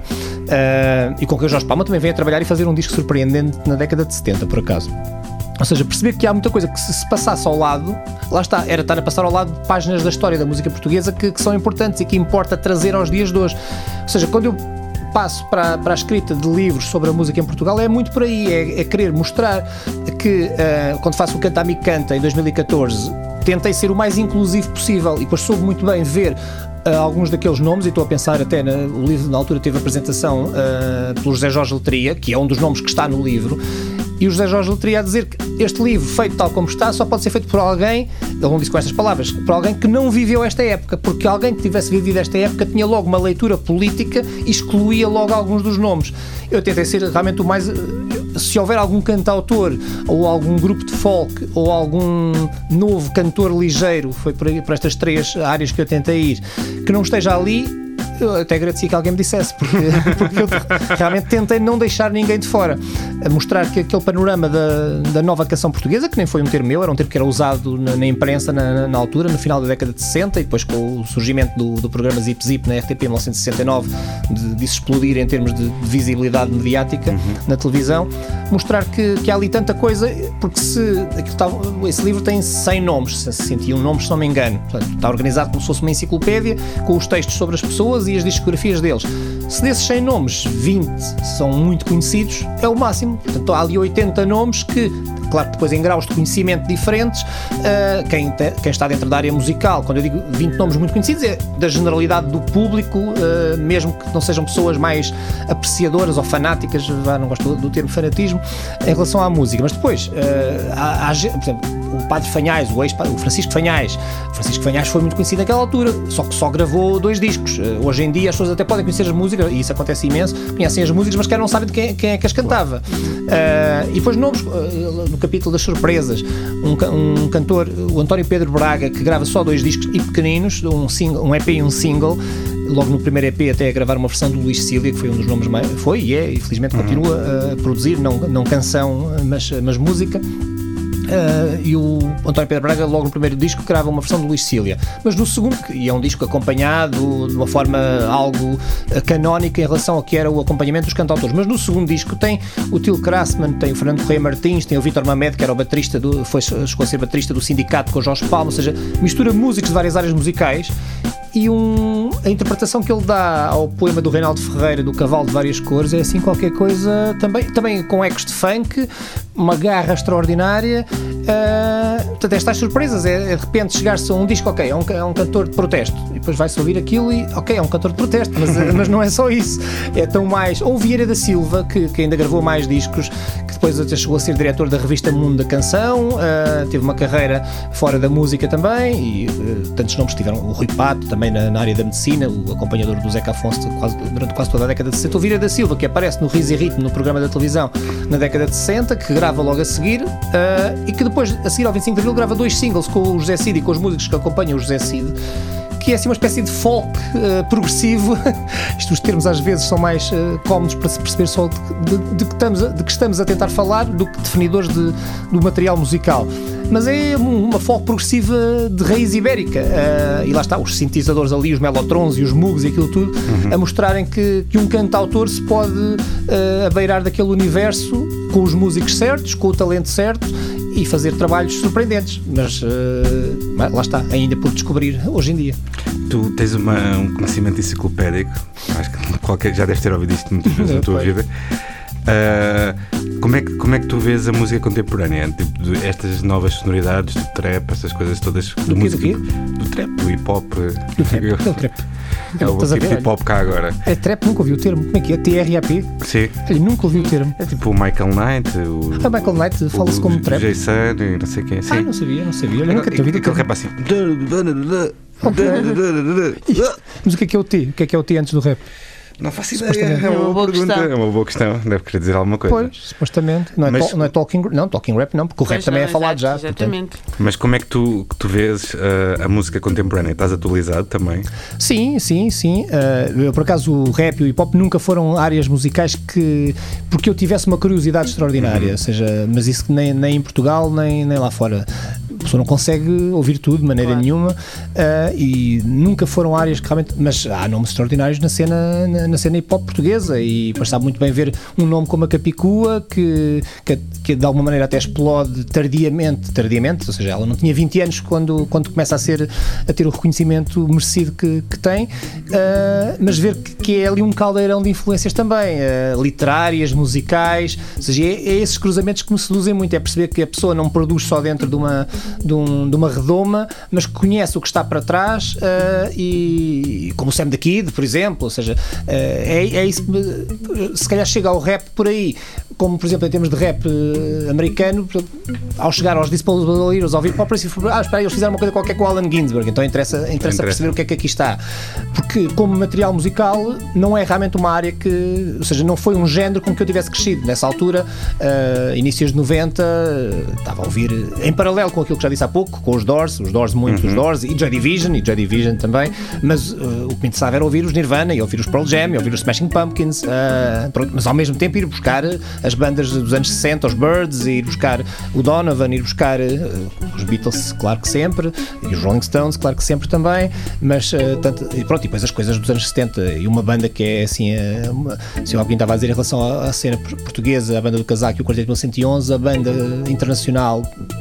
e com quem o Jorge Palma também veio a trabalhar e fazer um disco surpreendente na década de 70, por acaso. Ou seja, perceber que há muita coisa que se passasse ao lado, lá está, era estar a passar ao lado de páginas da história da música portuguesa que são importantes e que importa trazer aos dias de hoje. Ou seja, quando eu passo para a escrita de livros sobre a música em Portugal, é muito por aí, é querer mostrar que, quando faço o Canta Amigo Canta em 2014, tentei ser o mais inclusivo possível, e depois soube muito bem ver alguns daqueles nomes, e estou a pensar até o livro na altura teve a apresentação pelo José Jorge Letria, que é um dos nomes que está no livro, e o José Jorge Letria a dizer que este livro, feito tal como está, só pode ser feito por alguém, ele não disse com estas palavras, por alguém que não viveu esta época, porque alguém que tivesse vivido esta época tinha logo uma leitura política e excluía logo alguns dos nomes. Eu tentei ser realmente o mais... Se houver algum cantautor ou algum grupo de folk ou algum novo cantor ligeiro, foi por estas três áreas que eu tentei ir, que não esteja ali, eu até agradeci que alguém me dissesse, porque eu realmente tentei não deixar ninguém de fora, a mostrar que aquele panorama da nova canção portuguesa, que nem foi um termo meu, era um termo que era usado na imprensa na altura, no final da década de 60, e depois com o surgimento do programa Zip Zip na RTP em 1969, de se explodir em termos de visibilidade mediática na televisão, mostrar que há ali tanta coisa, porque esse livro tem 100 nomes, 101 nomes se não me engano, portanto, está organizado como se fosse uma enciclopédia, com os textos sobre as pessoas e as discografias deles. Se desses 100 nomes, 20 são muito conhecidos, é o máximo. Portanto, há ali 80 nomes que claro que depois em graus de conhecimento diferentes, quem está dentro da área musical, quando eu digo 20 nomes muito conhecidos, é da generalidade do público, mesmo que não sejam pessoas mais apreciadoras ou fanáticas, não gosto do termo fanatismo, em relação à música. Mas depois, por exemplo, o Padre Fanhais, o Francisco Fanhais. O Francisco Fanhais foi muito conhecido naquela altura, só que só gravou 2 discos. Hoje em dia as pessoas até podem conhecer as músicas, e isso acontece imenso, conhecem as músicas, mas não sabem de quem é que as cantava. E depois nomes, no capítulo das surpresas, um cantor, o António Pedro Braga, que grava só 2 discos e pequeninos, um EP e um single. Logo no primeiro EP até a gravar uma versão do Luís Cília, que foi um dos nomes mais... Foi e é, e felizmente continua a produzir, não canção, mas música. E o António Pedro Braga, logo no primeiro disco, grava uma versão do Luís Cília, mas no segundo, e é um disco acompanhado de uma forma algo canónica em relação ao que era o acompanhamento dos cantautores, mas no segundo disco tem o Til Krasman, tem o Fernando Correia Martins, tem o Vítor Mamed, que era o baterista chegou a ser baterista do Sindicato com o Jorge Palma, ou seja, mistura músicos de várias áreas musicais. E a interpretação que ele dá ao poema do Reinaldo Ferreira, do Cavalo de Várias Cores, é assim qualquer coisa, também com ecos de funk, uma garra extraordinária. Portanto, estas surpresas é de repente chegar-se a um disco, ok, é um cantor de protesto, e depois vai-se ouvir aquilo e ok, é um cantor de protesto, mas não é só isso, é tão mais. Ou Vieira da Silva, que ainda gravou mais discos, que depois até chegou a ser diretor da revista Mundo da Canção, teve uma carreira fora da música também, e tantos nomes tiveram, o Rui Pato também na área da medicina, o acompanhador do Zeca Afonso durante quase toda a década de 60, o Vieira da Silva, que aparece no Riso e Ritmo, no programa da televisão na década de 60, que grava logo a seguir, e que depois, a seguir ao 25 de Abril, grava 2 singles com o José Cid e com os músicos que acompanham o José Cid, que é assim uma espécie de folk progressivo. Os termos às vezes são mais cómodos para se perceber só de que estamos a tentar falar do que definidores do material musical. Mas é uma folk progressiva de raiz ibérica, e lá está, os sintetizadores ali, os melotrons e os moogs e aquilo tudo, a mostrarem que um cantautor se pode abeirar daquele universo com os músicos certos, com o talento certo, e fazer trabalhos surpreendentes, mas lá está, ainda por descobrir hoje em dia. Tu tens um conhecimento enciclopédico, acho que já deves ter ouvido isto muitas vezes na tua vida. Como é que tu vês a música contemporânea? Tipo, estas novas sonoridades do trap, essas coisas todas do quê? Do trap, do hip hop. Do trap. É o tipo hip hop cá agora. É trap, nunca ouvi o termo. Como é que é? TRAP? Sim. Eu nunca ouvi o termo. É tipo o Michael Knight. Michael Knight fala-se como trap. O Jason e não sei quem. Sim. Não sabia. Eu nunca tinha ouvido aquele rap assim. Mas o que é o T? O que é o T antes do rap? Não faço ideia, é uma boa pergunta. É uma boa questão, deve querer dizer alguma coisa. Pois, supostamente. Não é talking rap, não, porque o rap também é falado já. Exatamente. Portanto. Mas como é que tu vês a música contemporânea? Estás atualizado também? Sim. Eu, por acaso, o rap e o hip hop nunca foram áreas musicais porque eu tivesse uma curiosidade extraordinária, ou seja, mas isso nem em Portugal, nem lá fora. A pessoa não consegue ouvir tudo de maneira nenhuma, e nunca foram áreas que realmente. Mas há nomes extraordinários na cena hip hop portuguesa, e sabe muito bem ver um nome como a Capicua, que de alguma maneira até explode tardiamente, ou seja, ela não tinha 20 anos quando começa a ter o reconhecimento merecido que tem, mas ver que é ali um caldeirão de influências também, literárias, musicais, ou seja, é esses cruzamentos que me seduzem muito, é perceber que a pessoa não produz só dentro de uma redoma, mas que conhece o que está para trás, e como o Sam the Kid, por exemplo, ou seja, é isso que se calhar chega ao rap por aí, como por exemplo em termos de rap americano, ao chegar aos Disposable Heroes, ao hip hop, espera aí, eles fizeram uma coisa qualquer com o Allen Ginsberg, então interessa perceber o que é que aqui está, porque como material musical não é realmente uma área ou seja, não foi um género com que eu tivesse crescido nessa altura, inícios de 90, estava a ouvir em paralelo com aquilo que já disse há pouco, com os Doors muito, os Doors e Joy Division também, mas o que me interessava era ouvir os Nirvana e ouvir os Pearl Jam e ouvir os Smashing Pumpkins, mas ao mesmo tempo ir buscar as bandas dos anos 60, os Byrds, ir buscar o Donovan, ir buscar os Beatles, claro que sempre, e os Rolling Stones, claro que sempre também, mas e depois as coisas dos anos 70, e uma banda que é assim, se alguém estava a dizer em relação à cena portuguesa, a banda do Casaco e o Quarteto 1111, a banda internacional,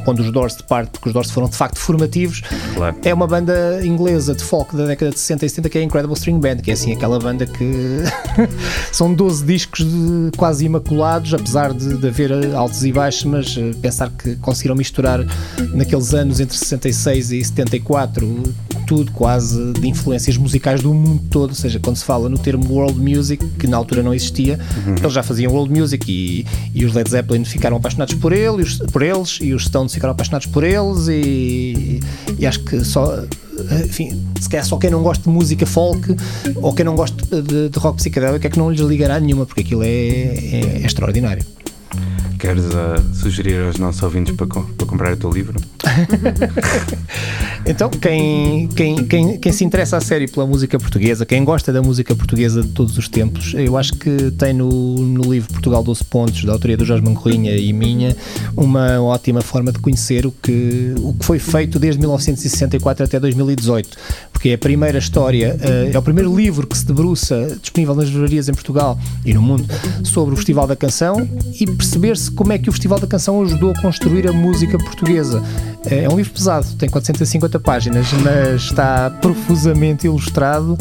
onde os Doors parte, porque os Doors foram de facto formativos. Claro. É uma banda inglesa de folk da década de 60 e 70 que é a Incredible String Band, que é assim aquela banda que são 12 discos quase imaculados, apesar de haver altos e baixos, mas pensar que conseguiram misturar naqueles anos entre 66 e 74 tudo quase de influências musicais do mundo todo, ou seja, quando se fala no termo world music, que na altura não existia, eles já faziam world music e os Led Zeppelin ficaram apaixonados por eles e os Stones ficaram apaixonados por eles e acho que só, enfim, se calhar só quem não gosta de música folk ou quem não gosta de rock psicadélico é que não lhes ligará nenhuma, porque aquilo é extraordinário. Queres sugerir aos nossos ouvintes para comprar o teu livro? Então, quem se interessa a sério pela música portuguesa, quem gosta da música portuguesa de todos os tempos, eu acho que tem no livro Portugal 12 Pontos, da autoria do Jorge Mancorrinha e minha, uma ótima forma de conhecer o que foi feito desde 1964 até 2018, porque é a primeira história, é o primeiro livro que se debruça, disponível nas livrarias em Portugal e no mundo, sobre o Festival da Canção e perceber-se como é que o Festival da Canção ajudou a construir a música portuguesa. É um livro pesado, tem 450 páginas, mas está profusamente ilustrado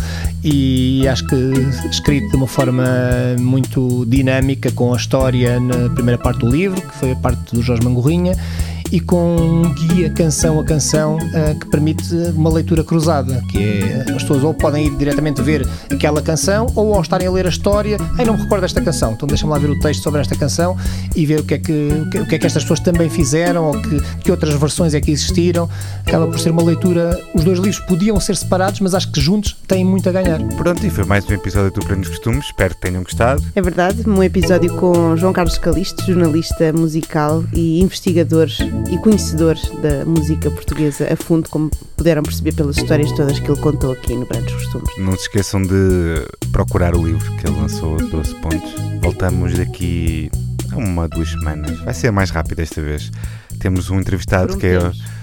e acho que escrito de uma forma muito dinâmica, com a história na primeira parte do livro, que foi a parte do Jorge Mancorrinha, e com um guia canção a canção que permite uma leitura cruzada, que é, as pessoas ou podem ir diretamente ver aquela canção ou ao estarem a ler a história, não me recordo desta canção, então deixa-me lá ver o texto sobre esta canção e ver o que é que estas pessoas também fizeram ou que outras versões é que existiram. Acaba por ser uma leitura, os dois livros podiam ser separados, mas acho que juntos têm muito a ganhar. Pronto, e foi mais um episódio do Grandes Costumes, espero que tenham gostado. É verdade, um episódio com João Carlos Calisto, jornalista musical e investigador e conhecedor da música portuguesa a fundo, como puderam perceber pelas histórias todas que ele contou aqui no Grandes Costumes. Não se esqueçam de procurar o livro que ele lançou, 12 Pontos. Voltamos daqui a 1 ou 2 semanas. Vai ser mais rápido desta vez. Temos um entrevistado que é...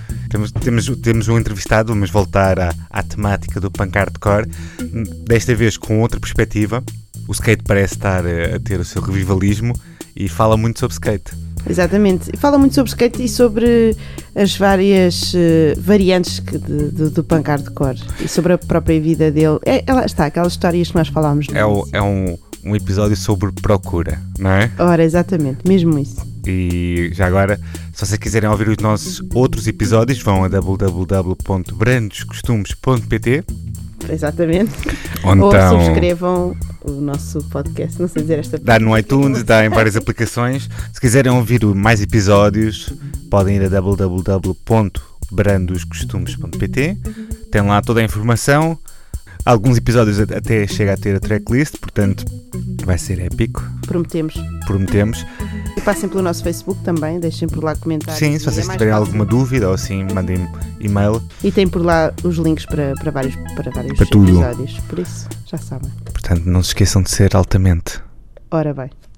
Temos um entrevistado, vamos voltar à temática do punk hardcore, desta vez com outra perspectiva. O skate parece estar a ter o seu revivalismo e fala muito sobre skate. Exatamente, e fala muito sobre skate e sobre as várias variantes do punk hardcore e sobre a própria vida dele. Lá está, aquelas histórias que nós falámos. É um episódio sobre procura, não é? Ora, exatamente, mesmo isso. E já agora, se vocês quiserem ouvir os nossos outros episódios, vão a www.brandoscostumes.pt. Exatamente. Ou então, subscrevam o nosso podcast, não sei dizer esta dá no iTunes, dá em várias aplicações. Se quiserem ouvir mais episódios, podem ir a www.brandoscostumes.pt. Tem lá toda a informação. Alguns episódios até chega a ter a tracklist, portanto vai ser épico. Prometemos. E passem pelo nosso Facebook também, deixem por lá comentários. Sim, se vocês tiverem alguma dúvida ou assim, mandem e-mail. E tem por lá os links para vários tudo. episódios, por isso já sabem. Portanto, não se esqueçam de ser altamente. Ora bem.